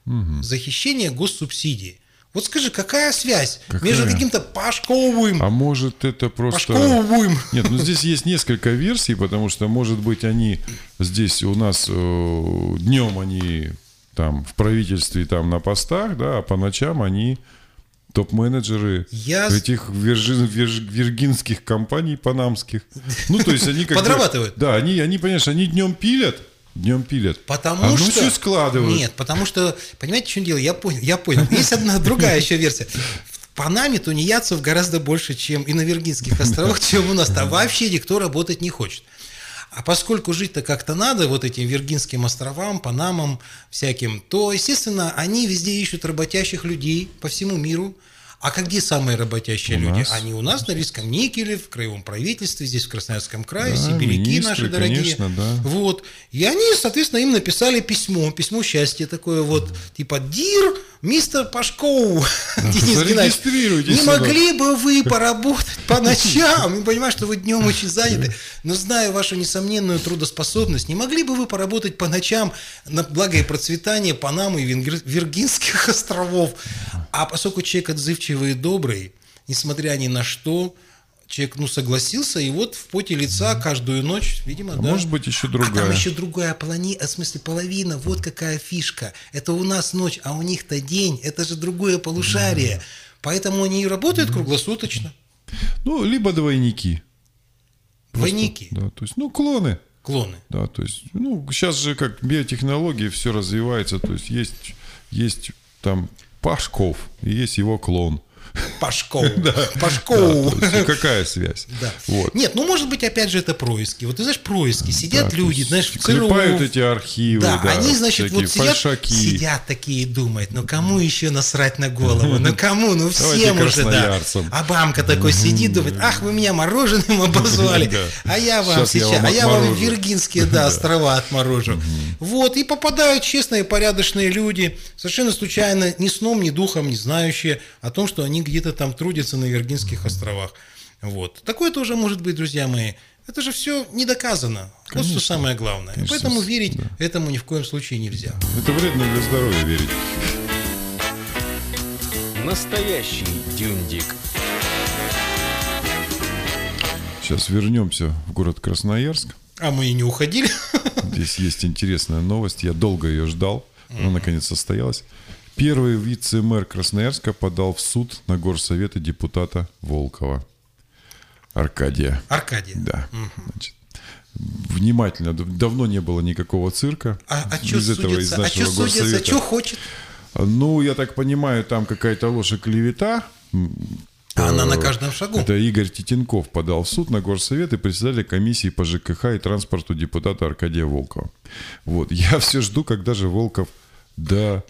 за хищение госсубсидий. Вот скажи, какая связь Какая? между каким-то Пашковым, а может это просто... Пашковым, Нет, ну здесь есть несколько версий, потому что, может быть, они здесь у нас э, днем они там в правительстве там на постах, да, а по ночам они топ-менеджеры Я- этих виржи- вирж- виргинских компаний панамских. Ну, то есть они как бы- Подрабатывают. Да, они, они, понимаешь, они днем пилят, днем пилят, Потому а что... ночью складывают. Нет, потому что, понимаете, что дело? Я понял, я понял. Есть одна другая еще версия. В Панаме тунеядцев гораздо больше, чем и на Виргинских островах, чем у нас. Там вообще никто работать не хочет. А поскольку жить-то как-то надо, вот этим Виргинским островам, Панамам всяким, то, естественно, они везде ищут работящих людей по всему миру. А как где самые работящие У люди? нас. Они у нас на Норильском никеле, в краевом правительстве, здесь в Красноярском крае, Да, сибиряки министры, наши дорогие. конечно, да. Вот. И они, соответственно, им написали письмо, письмо счастья такое вот, типа «Дир, мистер Пашков, Денис Геннадьевич, зарегистрируйтесь не сюда». могли бы вы поработать по ночам? Мы понимаем, что вы днем очень заняты, но зная вашу несомненную трудоспособность, не могли бы вы поработать по ночам на благо и процветание Панамы и Венгер- Виргинских островов? А поскольку человек отзывчивый и добрый, несмотря ни на что, человек, ну, согласился, и вот в поте лица каждую ночь, видимо, А да. может быть, еще А там другая. еще другая полони, в смысле половина, вот какая фишка. Это у нас ночь, а у них-то день, это же другое полушарие. Поэтому они и работают круглосуточно. Ну, либо двойники. Просто, Двойники. Да, то есть, ну, клоны. Клоны. Да, то есть, ну, сейчас же как биотехнологии все развивается, то есть есть, есть там Пашков, и есть его клон. Пашков. Пашков. Да, какая связь? Да. Вот. Нет, ну, может быть, опять же, это происки. Вот ты знаешь, происки. Сидят Да, люди, знаешь, в ЦРУ. клепают эти архивы, да, да, они, значит, всякие вот сидят, фальшаки. сидят такие и думают, ну, кому еще насрать на голову? Ну, кому? Ну, всем Давайте уже, да. красноярцам. А бамка такой сидит, думает, ах, вы меня мороженым обозвали, Да. а я вам Сейчас я сейчас, вам а я вам отморожу. Виргинские, да, острова отморожу. Вот, и попадают честные, порядочные люди, совершенно случайно, ни сном, ни духом, не знающие о том, что они где-то там трудятся на Виргинских островах. Вот. Такое тоже может быть, друзья мои. Это же все не доказано. Конечно. Вот что самое главное. Конечно, Поэтому верить да. этому ни в коем случае нельзя. Это вредно для здоровья верить. Настоящий дюндик. Сейчас вернемся в город Красноярск. А мы и не уходили. Здесь есть интересная новость. Я долго ее ждал. Она наконец состоялась. Первый вице-мэр Красноярска подал в суд на горсовет и депутата Волкова. Аркадия. Аркадия. Да. Значит, внимательно. Давно не было никакого цирка. А, а что из этого, из судится? А нашего что судится? горсовета. Что хочет? Ну, я так понимаю, там какая-то ложь и клевета. А она на каждом шагу. Это Игорь Титенков подал в суд на горсовет и председателя комиссии по ЖКХ и транспорту депутата Аркадия Волкова. Вот. Я все жду, когда же Волков до...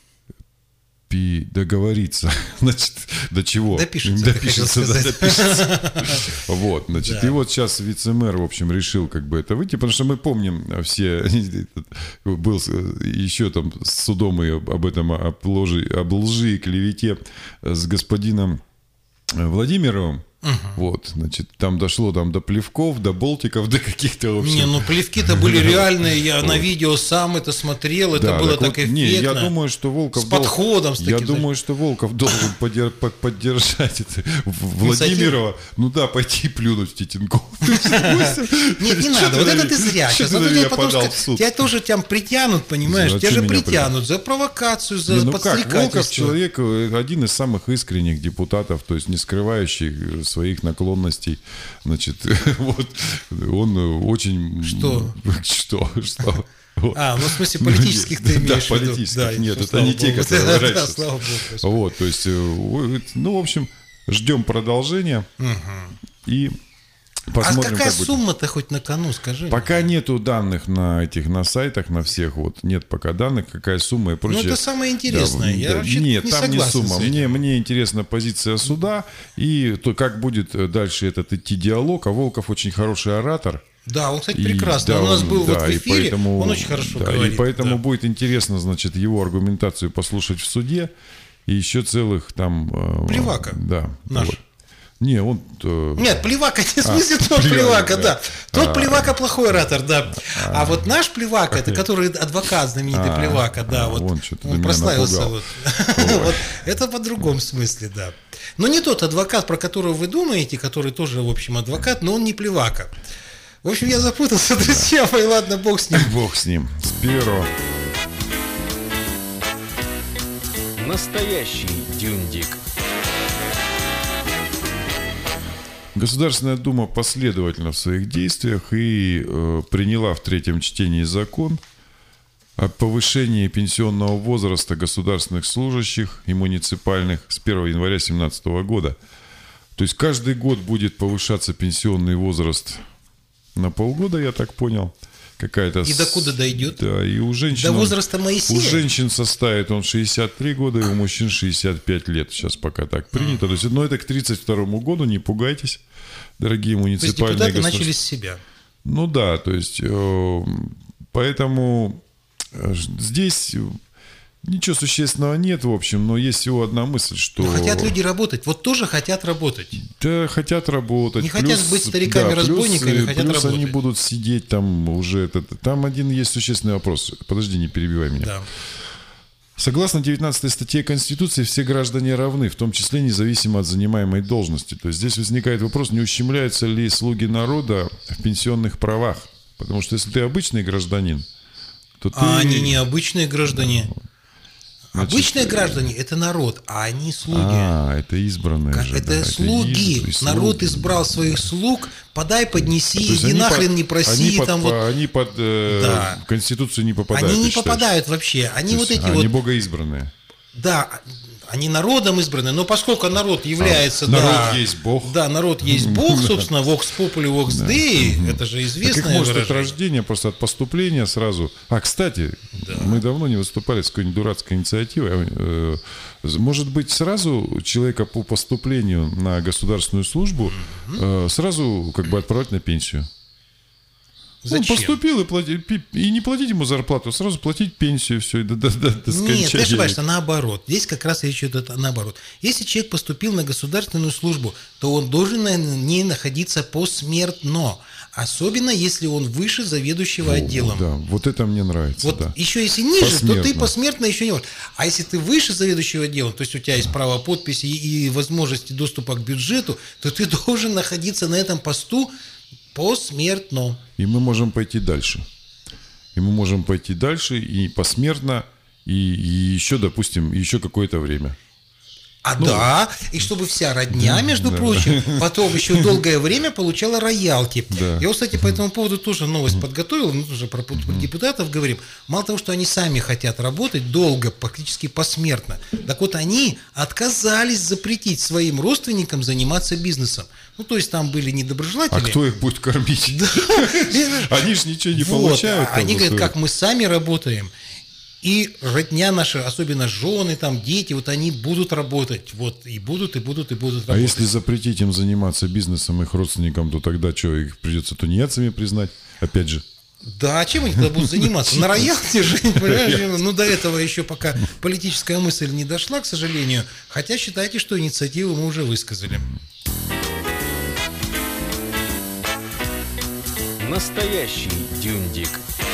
договориться. Значит, до чего? Допишется, Допишется, ты да, хотел допишется. Вот, значит, Да. и вот сейчас вице-мэр, в общем, решил как бы это выйти, потому что мы помним все, был еще там с судом и об этом, об лжи, об лжи и клевете с господином Владимировым. Вот, значит, там дошло там до плевков, до болтиков, до каких-то, в общем... Не, ну плевки-то были реальные, я на видео сам это смотрел, это Да, было так так вот, не, эффектно. я думаю, что Волков С подходом, с я таким, думаю, что Волков должен подер- по- поддержать это Владимирова. Ну да, пойти плюнуть в Титенкова. Нет, не надо, вот это ты зря. Сейчас Что а то ты тебя меня потом подал ска- в суд? тебя тоже там притянут, понимаешь? Зачем Тебя же меня притянут за провокацию, за Не, ну как, Волков подстрекательство. человек э, один из самых искренних депутатов, то есть не скрывающий своих наклонностей. Значит, вот он очень... Что? Что? Что? Вот. А, ну в смысле политических ты имеешь Да, в виду. политических. Да, Нет, ну, это слава не те, богу. которые Да, раньше. да, слава богу, Господи. Вот, то есть, э, ну, в общем, ждем продолжения и А посмотрим, какая как будет. сумма-то хоть на кону, скажи? Пока нету данных на этих, на сайтах, на всех, вот, нет пока данных, какая сумма и прочее. Ну, это самое интересное. Да, Я да, вообще нет, не там не согласен сумма. с этим. Мне, мне интересна позиция суда и то, как будет дальше этот идти диалог. А Волков очень хороший оратор. Да, он, кстати, И, прекрасный. да, он у нас он- был да, вот в и эфире, поэтому- он очень хорошо да, говорит. И поэтому да. будет интересно, значит, его аргументацию послушать в суде. И еще целых там... э, Плевака. Да. Наш. вот. Не, он... э, Нет, Плевака, не в смысле А, тот Плевака, Плевака, да. да. Тот А. Плевака плохой оратор, да. А вот наш Плевака, это который адвокат знаменитый А, Плевака, да. а, Вот вон что-то он меня прославился. напугал. Вот. Вот. Это по другому смысле, да. Но не тот адвокат, про которого вы думаете, который тоже, в общем, адвокат, но он не Плевака. В общем, я запутался, друзья мои, ладно, бог с ним. Бог с ним. С первого. Настоящий дюндик. Государственная Дума последовательна в своих действиях и э, приняла в третьем чтении закон о повышении пенсионного возраста государственных служащих и муниципальных с первого января две тысячи семнадцатого года. То есть каждый год будет повышаться пенсионный возраст на полгода, я так понял. Какая-то И докуда дойдет? Да, и у женщин... До он- возраста Моисея? У женщин составит он шестьдесят три года, и у мужчин шестьдесят пять лет. Сейчас пока так принято. То есть, но это к тридцать второму году, не пугайтесь, дорогие То есть муниципальные депутаты государства. начали с себя. Ну да, то есть, э, поэтому э, здесь ничего существенного нет, в общем, но есть всего одна мысль, что... Но хотят люди работать. Вот тоже хотят работать. Да, хотят работать. Не хотят быть стариками-разбойниками, плюс, хотят плюс работать. они будут сидеть там уже... Это, там один есть существенный вопрос. Подожди, не перебивай меня. Да. Согласно девятнадцатой статье Конституции, все граждане равны, в том числе независимо от занимаемой должности. То есть здесь возникает вопрос, не ущемляются ли слуги народа в пенсионных правах. Потому что если ты обычный гражданин, то ты... А они не обычные граждане. Значит, Обычные граждане – это народ, а они слуги. А, это избранные Как- же. это да, слуги. изб- и Народ слуги. избрал своих слуг. Подай, поднеси, То есть иди они нахрен, под- не проси. Они под, там вот. по- они под э, Да. Конституцию не попадают. Они ты не считаешь? попадают вообще. Они То вот есть эти они вот. богоизбранные. Да, они народом избраны, но поскольку народ является... А, народ да, есть Бог. Да, народ есть Бог, собственно, vox populi, vox dei, это же Так их известное может от выражение. рождения, просто от поступления сразу. А, кстати, мы давно не выступали с какой-нибудь дурацкой инициативой. Э, Может быть, сразу человека по поступлению на государственную службу э, сразу как бы отправить на пенсию. Зачем? Он поступил и, плати, пи- и не платить ему зарплату, сразу платить пенсию, все, и до, до, до, до Нет, скончания ты ошибаешься, века. наоборот. Здесь как раз речь идет о- наоборот. Если человек поступил на государственную службу, то он должен на ней находиться посмертно. Особенно, если он выше заведующего О, отделом. Да, вот это мне нравится, Вот да. еще если ниже, то ты Посмертно. посмертно еще не можешь. А если ты выше заведующего отделом, то есть у тебя есть право подписи и, и возможности доступа к бюджету, то ты должен находиться на этом посту посмертно. И мы можем пойти дальше. И мы можем пойти дальше и посмертно, и, и еще, допустим, еще какое-то время. А да, и чтобы вся родня, между да. прочим, потом еще долгое время получала роялти. Да. Я, кстати, по этому поводу тоже новость подготовил, мы тоже про депутатов говорим. Мало того, что они сами хотят работать долго, практически посмертно, так вот они отказались запретить своим родственникам заниматься бизнесом. Ну, то есть там были недоброжелатели. А кто их будет кормить? Они же ничего не Вот, получают. а там Они за говорят, свое. как мы сами работаем. И родня наша, особенно жены, там, дети, вот они будут работать. Вот, и будут, и будут, и будут А работать. если запретить им заниматься бизнесом их родственникам, то тогда что, их придется тунеядцами признать? Опять же. Да, а чем они тогда будут заниматься? На роялте же, понимаешь? Ну, до этого еще пока политическая мысль не дошла, к сожалению. Хотя считайте, что инициативу мы уже высказали. Настоящий дюндик.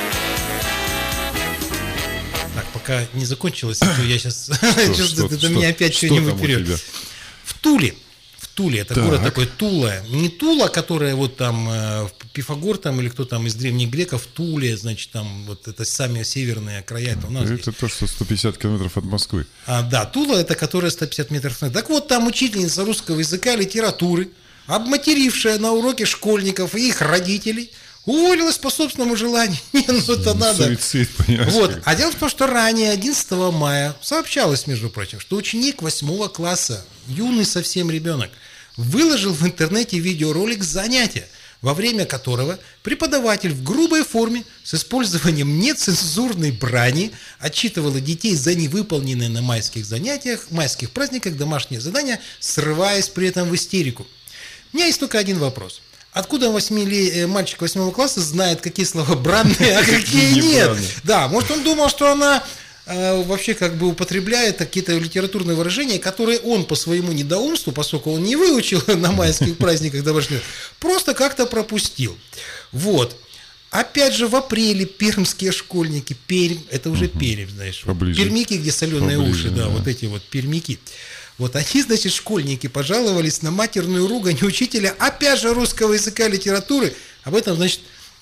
Так, пока не закончилось, то я сейчас... что- До что- меня опять что что-нибудь там у вперед. тебя? В Туле. В Туле. Это Так. город такой Тула. Не Тула, которая вот там э, Пифагор там или кто там из древних греков, Туле, значит, там вот это самые северные края. Это у нас есть. Это то, что сто пятьдесят километров от Москвы. А, да, Тула это которая сто пятьдесят метров. Так вот, там учительница русского языка, литературы, обматерившая на уроке школьников и их родителей, уволилась по собственному желанию. Не, ну это надо. Суицид, понимаешь? Вот. как? А дело в том, что ранее, одиннадцатого мая, сообщалось, между прочим, что ученик восьмого класса, юный совсем ребенок, выложил в интернете видеоролик занятия, во время которого преподаватель в грубой форме с использованием нецензурной брани отчитывала детей за невыполненные на майских занятиях, майских праздниках домашние задания, срываясь при этом в истерику. У меня есть только один вопрос. Откуда восьмиле- мальчик восьмого класса знает, какие слова бранные, а какие Не нет? бранные. Да, может, он думал, что она э, вообще как бы употребляет какие-то литературные выражения, которые он по своему недоумству, поскольку он не выучил на майских праздниках домашних, просто как-то пропустил. Вот. Опять же, в апреле пермские школьники, Пермь, это уже Пермь, знаешь, Поближе. пермики, где соленые Поближе, уши, да, да. вот эти вот пермики. Вот они, значит, школьники пожаловались на матерную ругань учителя, опять же, русского языка и литературы. Об этом, значит,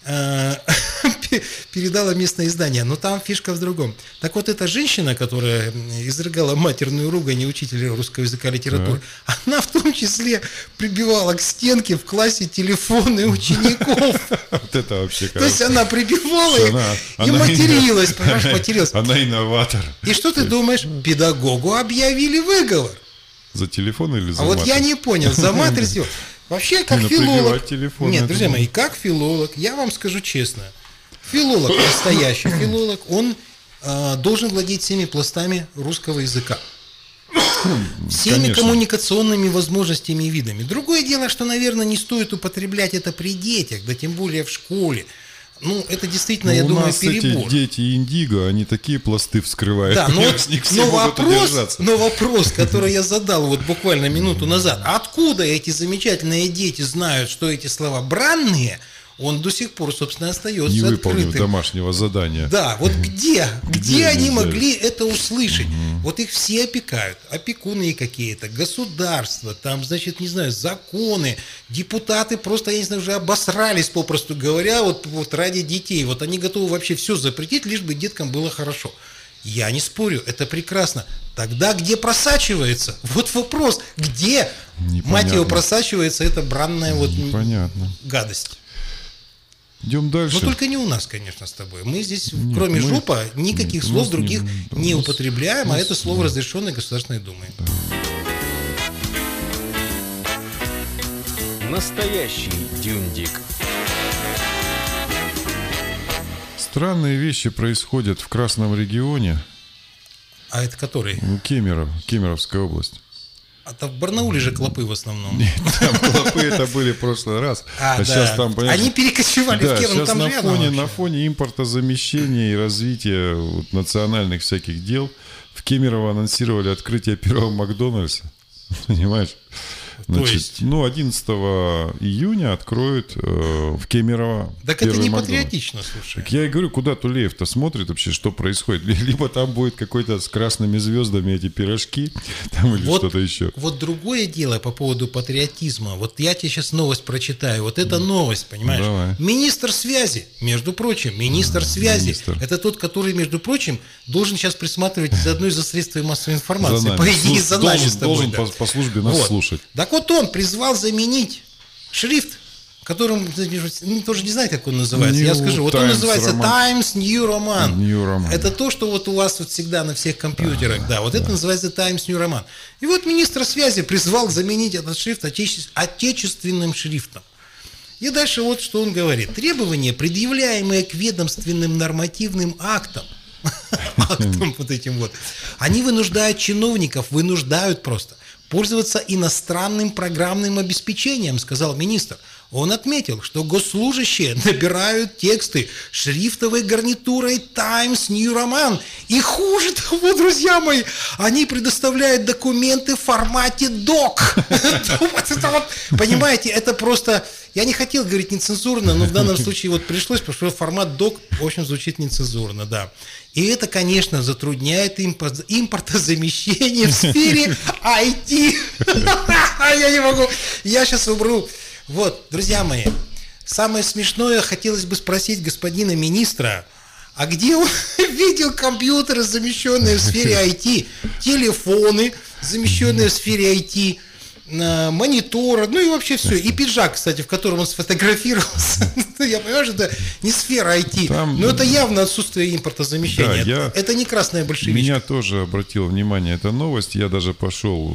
э, передало местное издание. Но там фишка в другом. Так вот, эта женщина, которая изрыгала матерную ругань учителя русского языка и литературы, она в том числе прибивала к стенке в классе телефоны учеников. Вот это вообще То есть короче. она прибивала Что их она- и она материлась, инно- понимаешь, материлась. Она инноватор. И что ты думаешь? Педагогу объявили выговор. За телефон или за А вот мат? я не понял, за мат или за- Вообще, как Не, ну, филолог. прибивать телефон, Нет, это друзья ну. мои, как филолог, я вам скажу честно. Филолог, настоящий филолог, он э, должен владеть всеми пластами русского языка. Всеми Конечно. коммуникационными возможностями и видами. Другое дело, что, наверное, не стоит употреблять это при детях, да тем более в школе. Ну, это действительно, Ну, я у думаю, нас перебор. эти дети индиго, они такие пласты вскрывают. Да, но, понимаешь, не все но, могут вопрос, удержаться. но вопрос, который я задал вот буквально минуту назад, откуда эти замечательные дети знают, что эти слова бранные, он до сих пор, собственно, остается Не выполнив открытым. домашнего задания. Да, вот где, где, Где они они могли это услышать? Вот их все опекают, опекуны какие-то, государства, там, значит, не знаю, законы, депутаты просто, я не знаю, уже обосрались, попросту говоря, вот, вот ради детей. Вот они готовы вообще все запретить, лишь бы деткам было хорошо. Я не спорю, это прекрасно. Тогда где просачивается? Вот вопрос, где, Непонятно. мать его, просачивается эта бранная вот Понятно. гадость? Идем дальше. Но только не у нас, конечно, с тобой. Мы здесь, Нет, кроме мы- жопа, никаких нет, у слов нас других не- да, не у нас- употребляем, у а нас- это слово разрешенное Государственной Думой. Настоящий дюндик. Странные вещи происходят в Красном регионе. А это который? Ну, Кемерово, Кемеровская область. А там в Барнауле же клопы в основном. Там клопы это были в прошлый раз. А, А да. сейчас там, понимаешь, Они перекочевали да, в Кемерово, сейчас там на же фоне, рядом на вообще. фоне импортозамещения и развития вот национальных всяких дел в Кемерово анонсировали открытие первого Макдональдса. Понимаешь? Значит, есть? ну, одиннадцатого июня откроют э, в Кемерово Так это первый не Макдональдс. патриотично, слушай. Так я и говорю, куда Тулеев-то смотрит вообще, что происходит. Либо там будет какой-то с красными звездами эти пирожки, там или Вот, что-то еще. вот другое дело по поводу патриотизма. Вот я тебе сейчас новость прочитаю. Вот это новость, понимаешь? Давай. Министр связи, между прочим, министр связи. министр. Это тот, который, между прочим, должен сейчас присматривать за одной из средств массовой информации. За нами. По идее, Слуш- за должен- нами с тобой. должен да. по- по службе нас Вот. слушать. Так вот он призвал заменить шрифт, которым, ну, тоже не знаю, как он называется. New Я скажу, вот он Times называется Roman. Times New Roman. New Roman. Это то, что вот у вас вот всегда на всех компьютерах, да, вот это называется Times New Roman. И вот министр связи призвал заменить этот шрифт отече- отечественным шрифтом. И дальше вот что он говорит. Требования, предъявляемые к ведомственным нормативным актам, актам вот этим вот, они вынуждают чиновников, вынуждают просто пользоваться иностранным программным обеспечением, сказал министр. Он отметил, что госслужащие набирают тексты шрифтовой гарнитурой Times New Roman. И хуже того, друзья мои, они предоставляют документы в формате док. Понимаете, это просто... Я не хотел говорить нецензурно, но в данном случае вот пришлось, потому что формат док, в общем, звучит нецензурно, да. И это, конечно, затрудняет импорт- импортозамещение в сфере ай ти. Я не могу. Я сейчас убру. Вот, друзья мои, самое смешное, хотелось бы спросить господина министра, а где он видел компьютеры, замещенные в сфере ай ти, телефоны, замещенные в сфере ай ти, монитора, ну и вообще все. И пиджак, кстати, в котором он сфотографировался. Я понимаю, что это не сфера ай ти, Там- но это явно отсутствие импортозамещения. Да, я- Это не красная большевичка. Меня тоже обратило внимание эта новость. Я даже пошел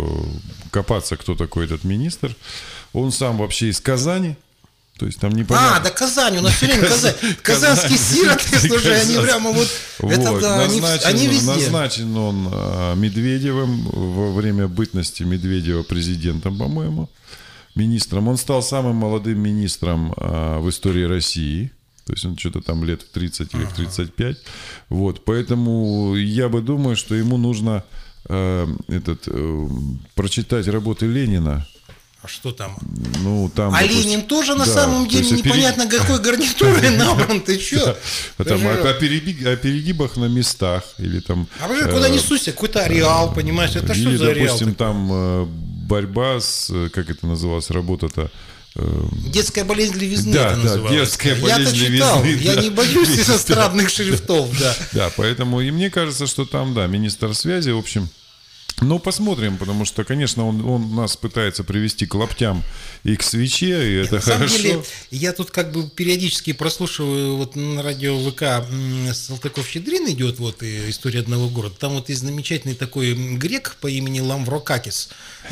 э, копаться, кто такой этот министр. Он сам вообще из Казани. То есть там непонятно. А, да Казань, у нас все время Казань. Казанские сироты, слушай, они прямо вот... Это Вот, да, они, назначен, они везде. назначен он а, Медведевым во время бытности Медведева президентом, по-моему, министром. Он стал самым молодым министром а, в истории России. То есть он что-то там лет в тридцать или в тридцать пять. Вот, поэтому я бы думаю, что ему нужно а, этот, а, прочитать работы Ленина. А что там? Ну, там, А допустим, Ленин тоже на да, самом то деле есть опери- непонятно какой гарнитурой набран, ты чё? А там о, о переби- о перегибах на местах или там. А вообще, куда э, не суйся, какой-то ареал, понимаешь, это что или, за ареал? допустим, там э, борьба с, э, как это называлось, работа-то. э, Детская болезнь левизны Да, это да, называлось. детская Я-то болезнь читал, левизны, я да. не боюсь иностранных шрифтов, да. Да, поэтому и мне кажется, что там, да, министр связи, в общем. Ну, посмотрим, потому что, конечно, он, он нас пытается привести к лаптям и к свече, и это На самом хорошо. деле, я тут как бы периодически прослушиваю вот на радио ВК м, Салтыков-Щедрин идет вот и история одного города. Там вот есть замечательный такой м, грек по имени Ламврокакис,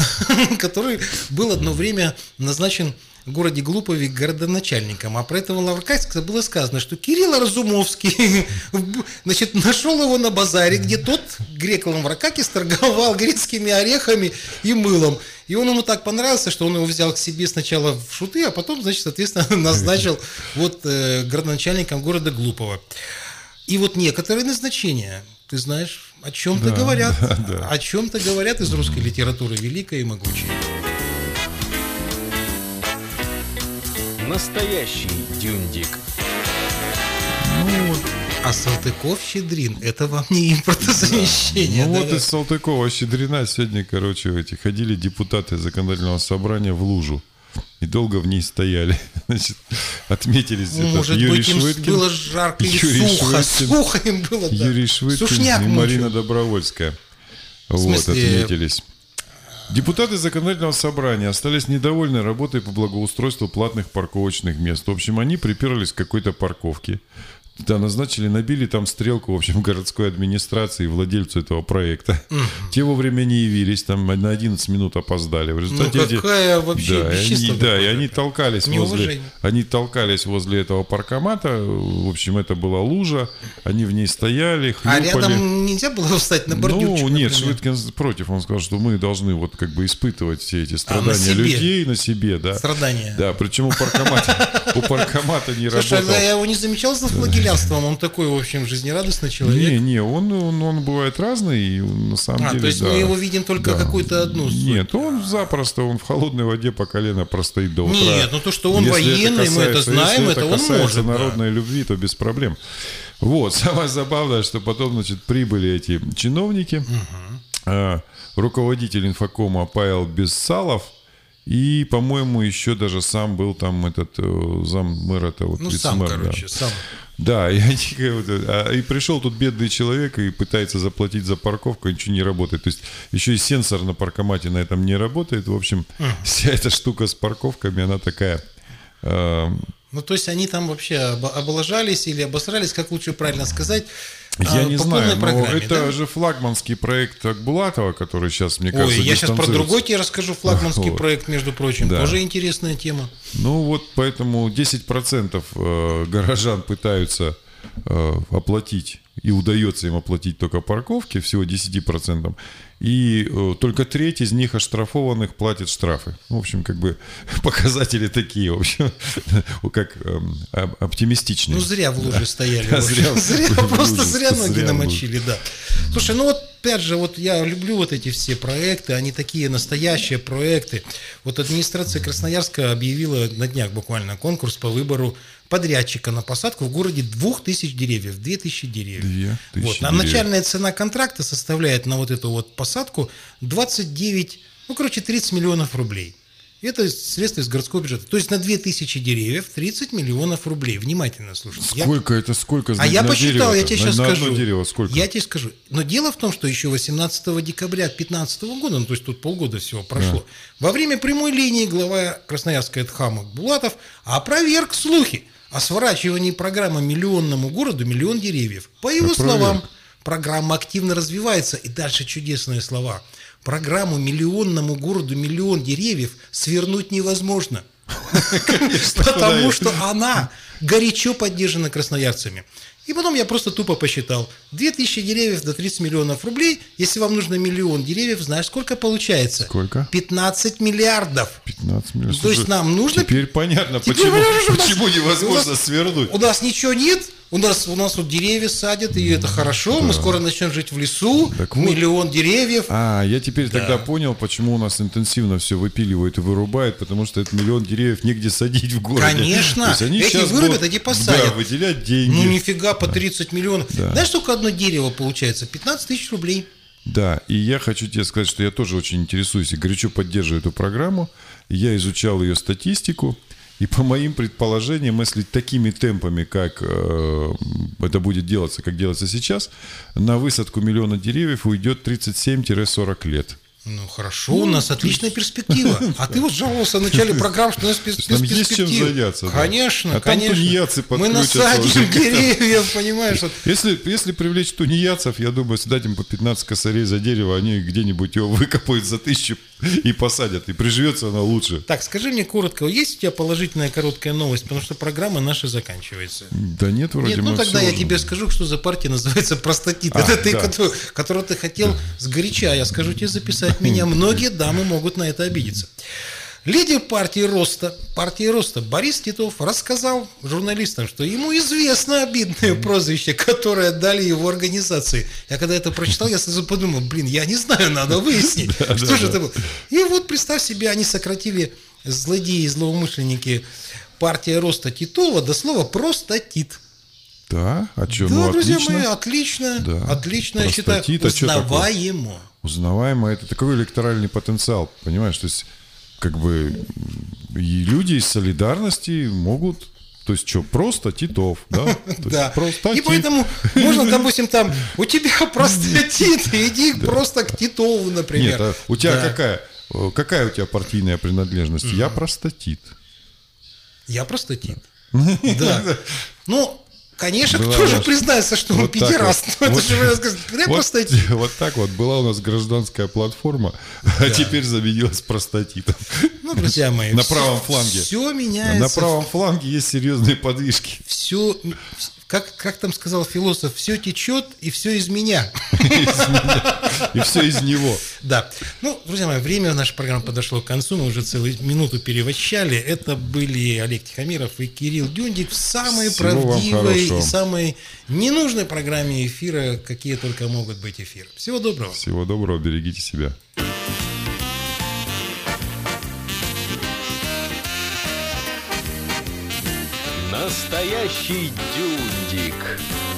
который был одно время назначен в городе Глупове городоначальником. А про этого Лаврокакиса было сказано, что Кирилл Разумовский значит, нашел его на базаре, где тот грек Лаврокакис торговал грецкими орехами и мылом. И он ему так понравился, что он его взял к себе сначала в шуты, а потом, значит, соответственно, назначил вот э, городоначальником города Глупово. И вот некоторые назначения, ты знаешь, о чем-то Да, говорят, да, да. о чем-то говорят из русской литературы великой и могучей. Настоящий дюндик. Ну вот, а Салтыков-Щедрин, это вам не импортозамещение. Ну да, вот да. из Салтыкова-Щедрина сегодня, короче, эти ходили депутаты законодательного собрания в лужу. и долго в ней стояли. Значит, отметились Ну, этот может Юрий быть, им Швыдкин, было жарко и Юрий сухо. Швыдкин, Сухо им было, да. Юрий Швыдкин Сушняк и мучил. Марина Добровольская. Вот, смысле- отметились. Депутаты законодательного собрания остались недовольны работой по благоустройству платных парковочных мест. В общем, они приперлись к какой-то парковке. Да, назначили, набили там стрелку, в общем, городской администрации и владельцу этого проекта. Те вовремя не явились, там на одиннадцать минут опоздали. В Ну, результате эти- какая вообще да, и они, бесчинство да, и какое-то. они толкались возле, Неуважение. они толкались возле этого паркомата. В общем, это была лужа. Они в ней стояли, А хлюпали. рядом нельзя было встать на бордюрчик, Ну, нет, например? Швыдкин против. Он сказал, что мы должны вот как бы испытывать все эти страдания себе. людей на себе, да. Страдания. Да, причем у паркомата, у паркомата не Слушай, работал. а я его не замечал за флагелянством. Он такой, в общем, жизнерадостный человек. Не, не, он, он, он бывает разный, и на самом А, деле, то есть да. мы его видим только Да. какую-то одну суть. Нет, он запросто, он в холодной воде по колено простоит до утра. Нет, ну то, что он Если военный, мы это касается- знаем, если это он касается может, да. народной любви, то без проблем. Вот, самое забавное, что потом, значит, прибыли эти чиновники, а, руководитель инфокома Павел Бессалов, и, по-моему, еще даже сам был там этот э, заммэра-то, вот Ну, сам, вице-мэр, да. короче, сам. Да, и, они, как вот, а, и пришел тут бедный человек и пытается заплатить за парковку, и ничего не работает. То есть еще и сенсор на паркомате на этом не работает. В общем, вся эта штука с парковками, она такая... э, Ну, то есть они там вообще об- облажались или обосрались, как лучше правильно сказать, я а, не по знаю, полной но программе, это да? же флагманский проект Акбулатова, который сейчас, мне кажется, Ой, я сейчас про дистанцируется. другой тебе расскажу, флагманский Вот. проект, между прочим, Да. тоже интересная тема. Ну вот поэтому десять процентов э, горожан пытаются э, оплатить, и удается им оплатить только парковки, всего десять процентов, и э, только треть из них оштрафованных платит штрафы. В общем, как бы показатели такие, в общем, как э, оп- оптимистичные. Ну, зря в луже стояли. Да, в общем. зря. Зря, просто Ужас, зря ноги зря намочили, да. Слушай, ну вот опять же, вот я люблю вот эти все проекты, они такие настоящие проекты. Вот администрация Красноярска объявила на днях буквально конкурс по выбору подрядчика на посадку в городе двух тысяч деревьев, две тысячи деревьев. Две тысячи Вот. А деревьев. начальная цена контракта составляет на вот эту вот посадку двадцать девять, ну, короче, тридцать миллионов рублей. Это средства из городского бюджета. То есть на две тысячи деревьев тридцать миллионов рублей. Внимательно слушайте. Я- Сколько это, сколько А я на посчитал, я дерево-то? тебе На- сейчас на скажу. одно дерево сколько? Я тебе скажу. Но дело в том, что еще восемнадцатого декабря две тысячи пятнадцатого года, ну то есть тут полгода всего прошло, во время прямой линии глава Красноярской Эдхама Булатов опроверг слухи о сворачивании программы миллионному городу «Миллион деревьев». По его Опроверг. словам, программа активно развивается, и дальше чудесные слова. Программу миллионному городу «Миллион деревьев» свернуть невозможно. Потому что она горячо поддержана красноярцами. И потом я просто тупо посчитал. две тысячи деревьев до тридцать миллионов рублей. Если вам нужно миллион деревьев, знаешь, сколько получается? Сколько? пятнадцать миллиардов. пятнадцать миллионов. То есть Слушай, нам нужно... Теперь понятно, Теперь почему, понятно, что у нас- почему невозможно у нас- свернуть. У нас ничего нет. У нас, у нас вот деревья садят, и это хорошо. Мы скоро начнем жить в лесу. Так вот. Миллион деревьев. А, я теперь Да. тогда понял, почему у нас интенсивно все выпиливают и вырубают, потому что этот миллион деревьев негде садить в городе. Конечно. То есть они Эти сейчас вырубят, будут, эти посадят. Да, выделять деньги. Ну нифига, по тридцать миллионов. Да. Знаешь, сколько одно дерево получается? пятнадцать тысяч рублей. Да, и я хочу тебе сказать, что я тоже очень интересуюсь и горячо поддерживаю эту программу. Я изучал ее статистику, и по моим предположениям, если такими темпами, как э, это будет делаться, как делается сейчас, на высадку миллиона деревьев уйдет тридцать семь - сорок лет. Ну хорошо, у нас отличная перспектива. А ты вот жаловался в начале программы, что у нас перс- Там есть чем перспектива. заняться. да. Конечно, А там конечно. тунеядцы Мы подключатся насадим уже. деревьев, понимаешь? вот. Если, если привлечь тунеядцев, я думаю, если дать им по пятнадцать косарей за дерево, они где-нибудь его выкопают за тысячу и посадят. И приживется оно лучше. Так, скажи мне коротко, есть у тебя положительная короткая новость, потому что программа наша заканчивается. Да нет, вроде Нет, ну мы тогда всё я уже. тебе скажу, что за партия называется простатит. А, это ты, да. который, которого ты хотел сгоряча. Я скажу тебе записать меня. Многие дамы могут на это обидеться. Лидер партии Роста, партии Роста Борис Титов рассказал журналистам, что ему известно обидное прозвище, которое дали его организации. Я когда это прочитал, я сразу подумал, блин, я не знаю, надо выяснить, что же это было. И вот представь себе, они сократили злодеи, злоумышленники партия Роста Титова до слова «простатит». Да, а что, Да, ну друзья отлично. мои, отлично, Да. отлично, я считаю, Простатит, а чё такое? узнаваемо. Узнаваемо, это такой электоральный потенциал, понимаешь? То есть, как бы, И люди из солидарности могут... То есть что, просто Титов, да? То Да. есть просто И Тит. поэтому можно, допустим, там, у тебя простатит, иди просто к Титову, например. Нет, а у тебя Да. какая? Какая у тебя партийная принадлежность? Я простатит. Я простатит. Да. Ну, конечно, Была кто же наша- признается, что он вот так педераст? вот. Ну, это Вот- же вы скажете, я Вот, простатит. вот так вот была у нас гражданская платформа, а теперь заменилась простатитом. Ну, друзья мои, На правом фланге. Все меняется. На правом фланге есть серьезные подвижки. Все, как, как там сказал философ, все течет и все из меня. И все из него. Да. Ну, друзья мои, время нашей программы подошло к концу. Мы уже целую минуту перевощали. Это были Олег Тихомиров и Кирилл Дюндик в самой Всего вам правдивой и хорошего. самой ненужной программе эфира, какие только могут быть эфиры. Всего доброго. Всего доброго, берегите себя. Настоящий Дюндик.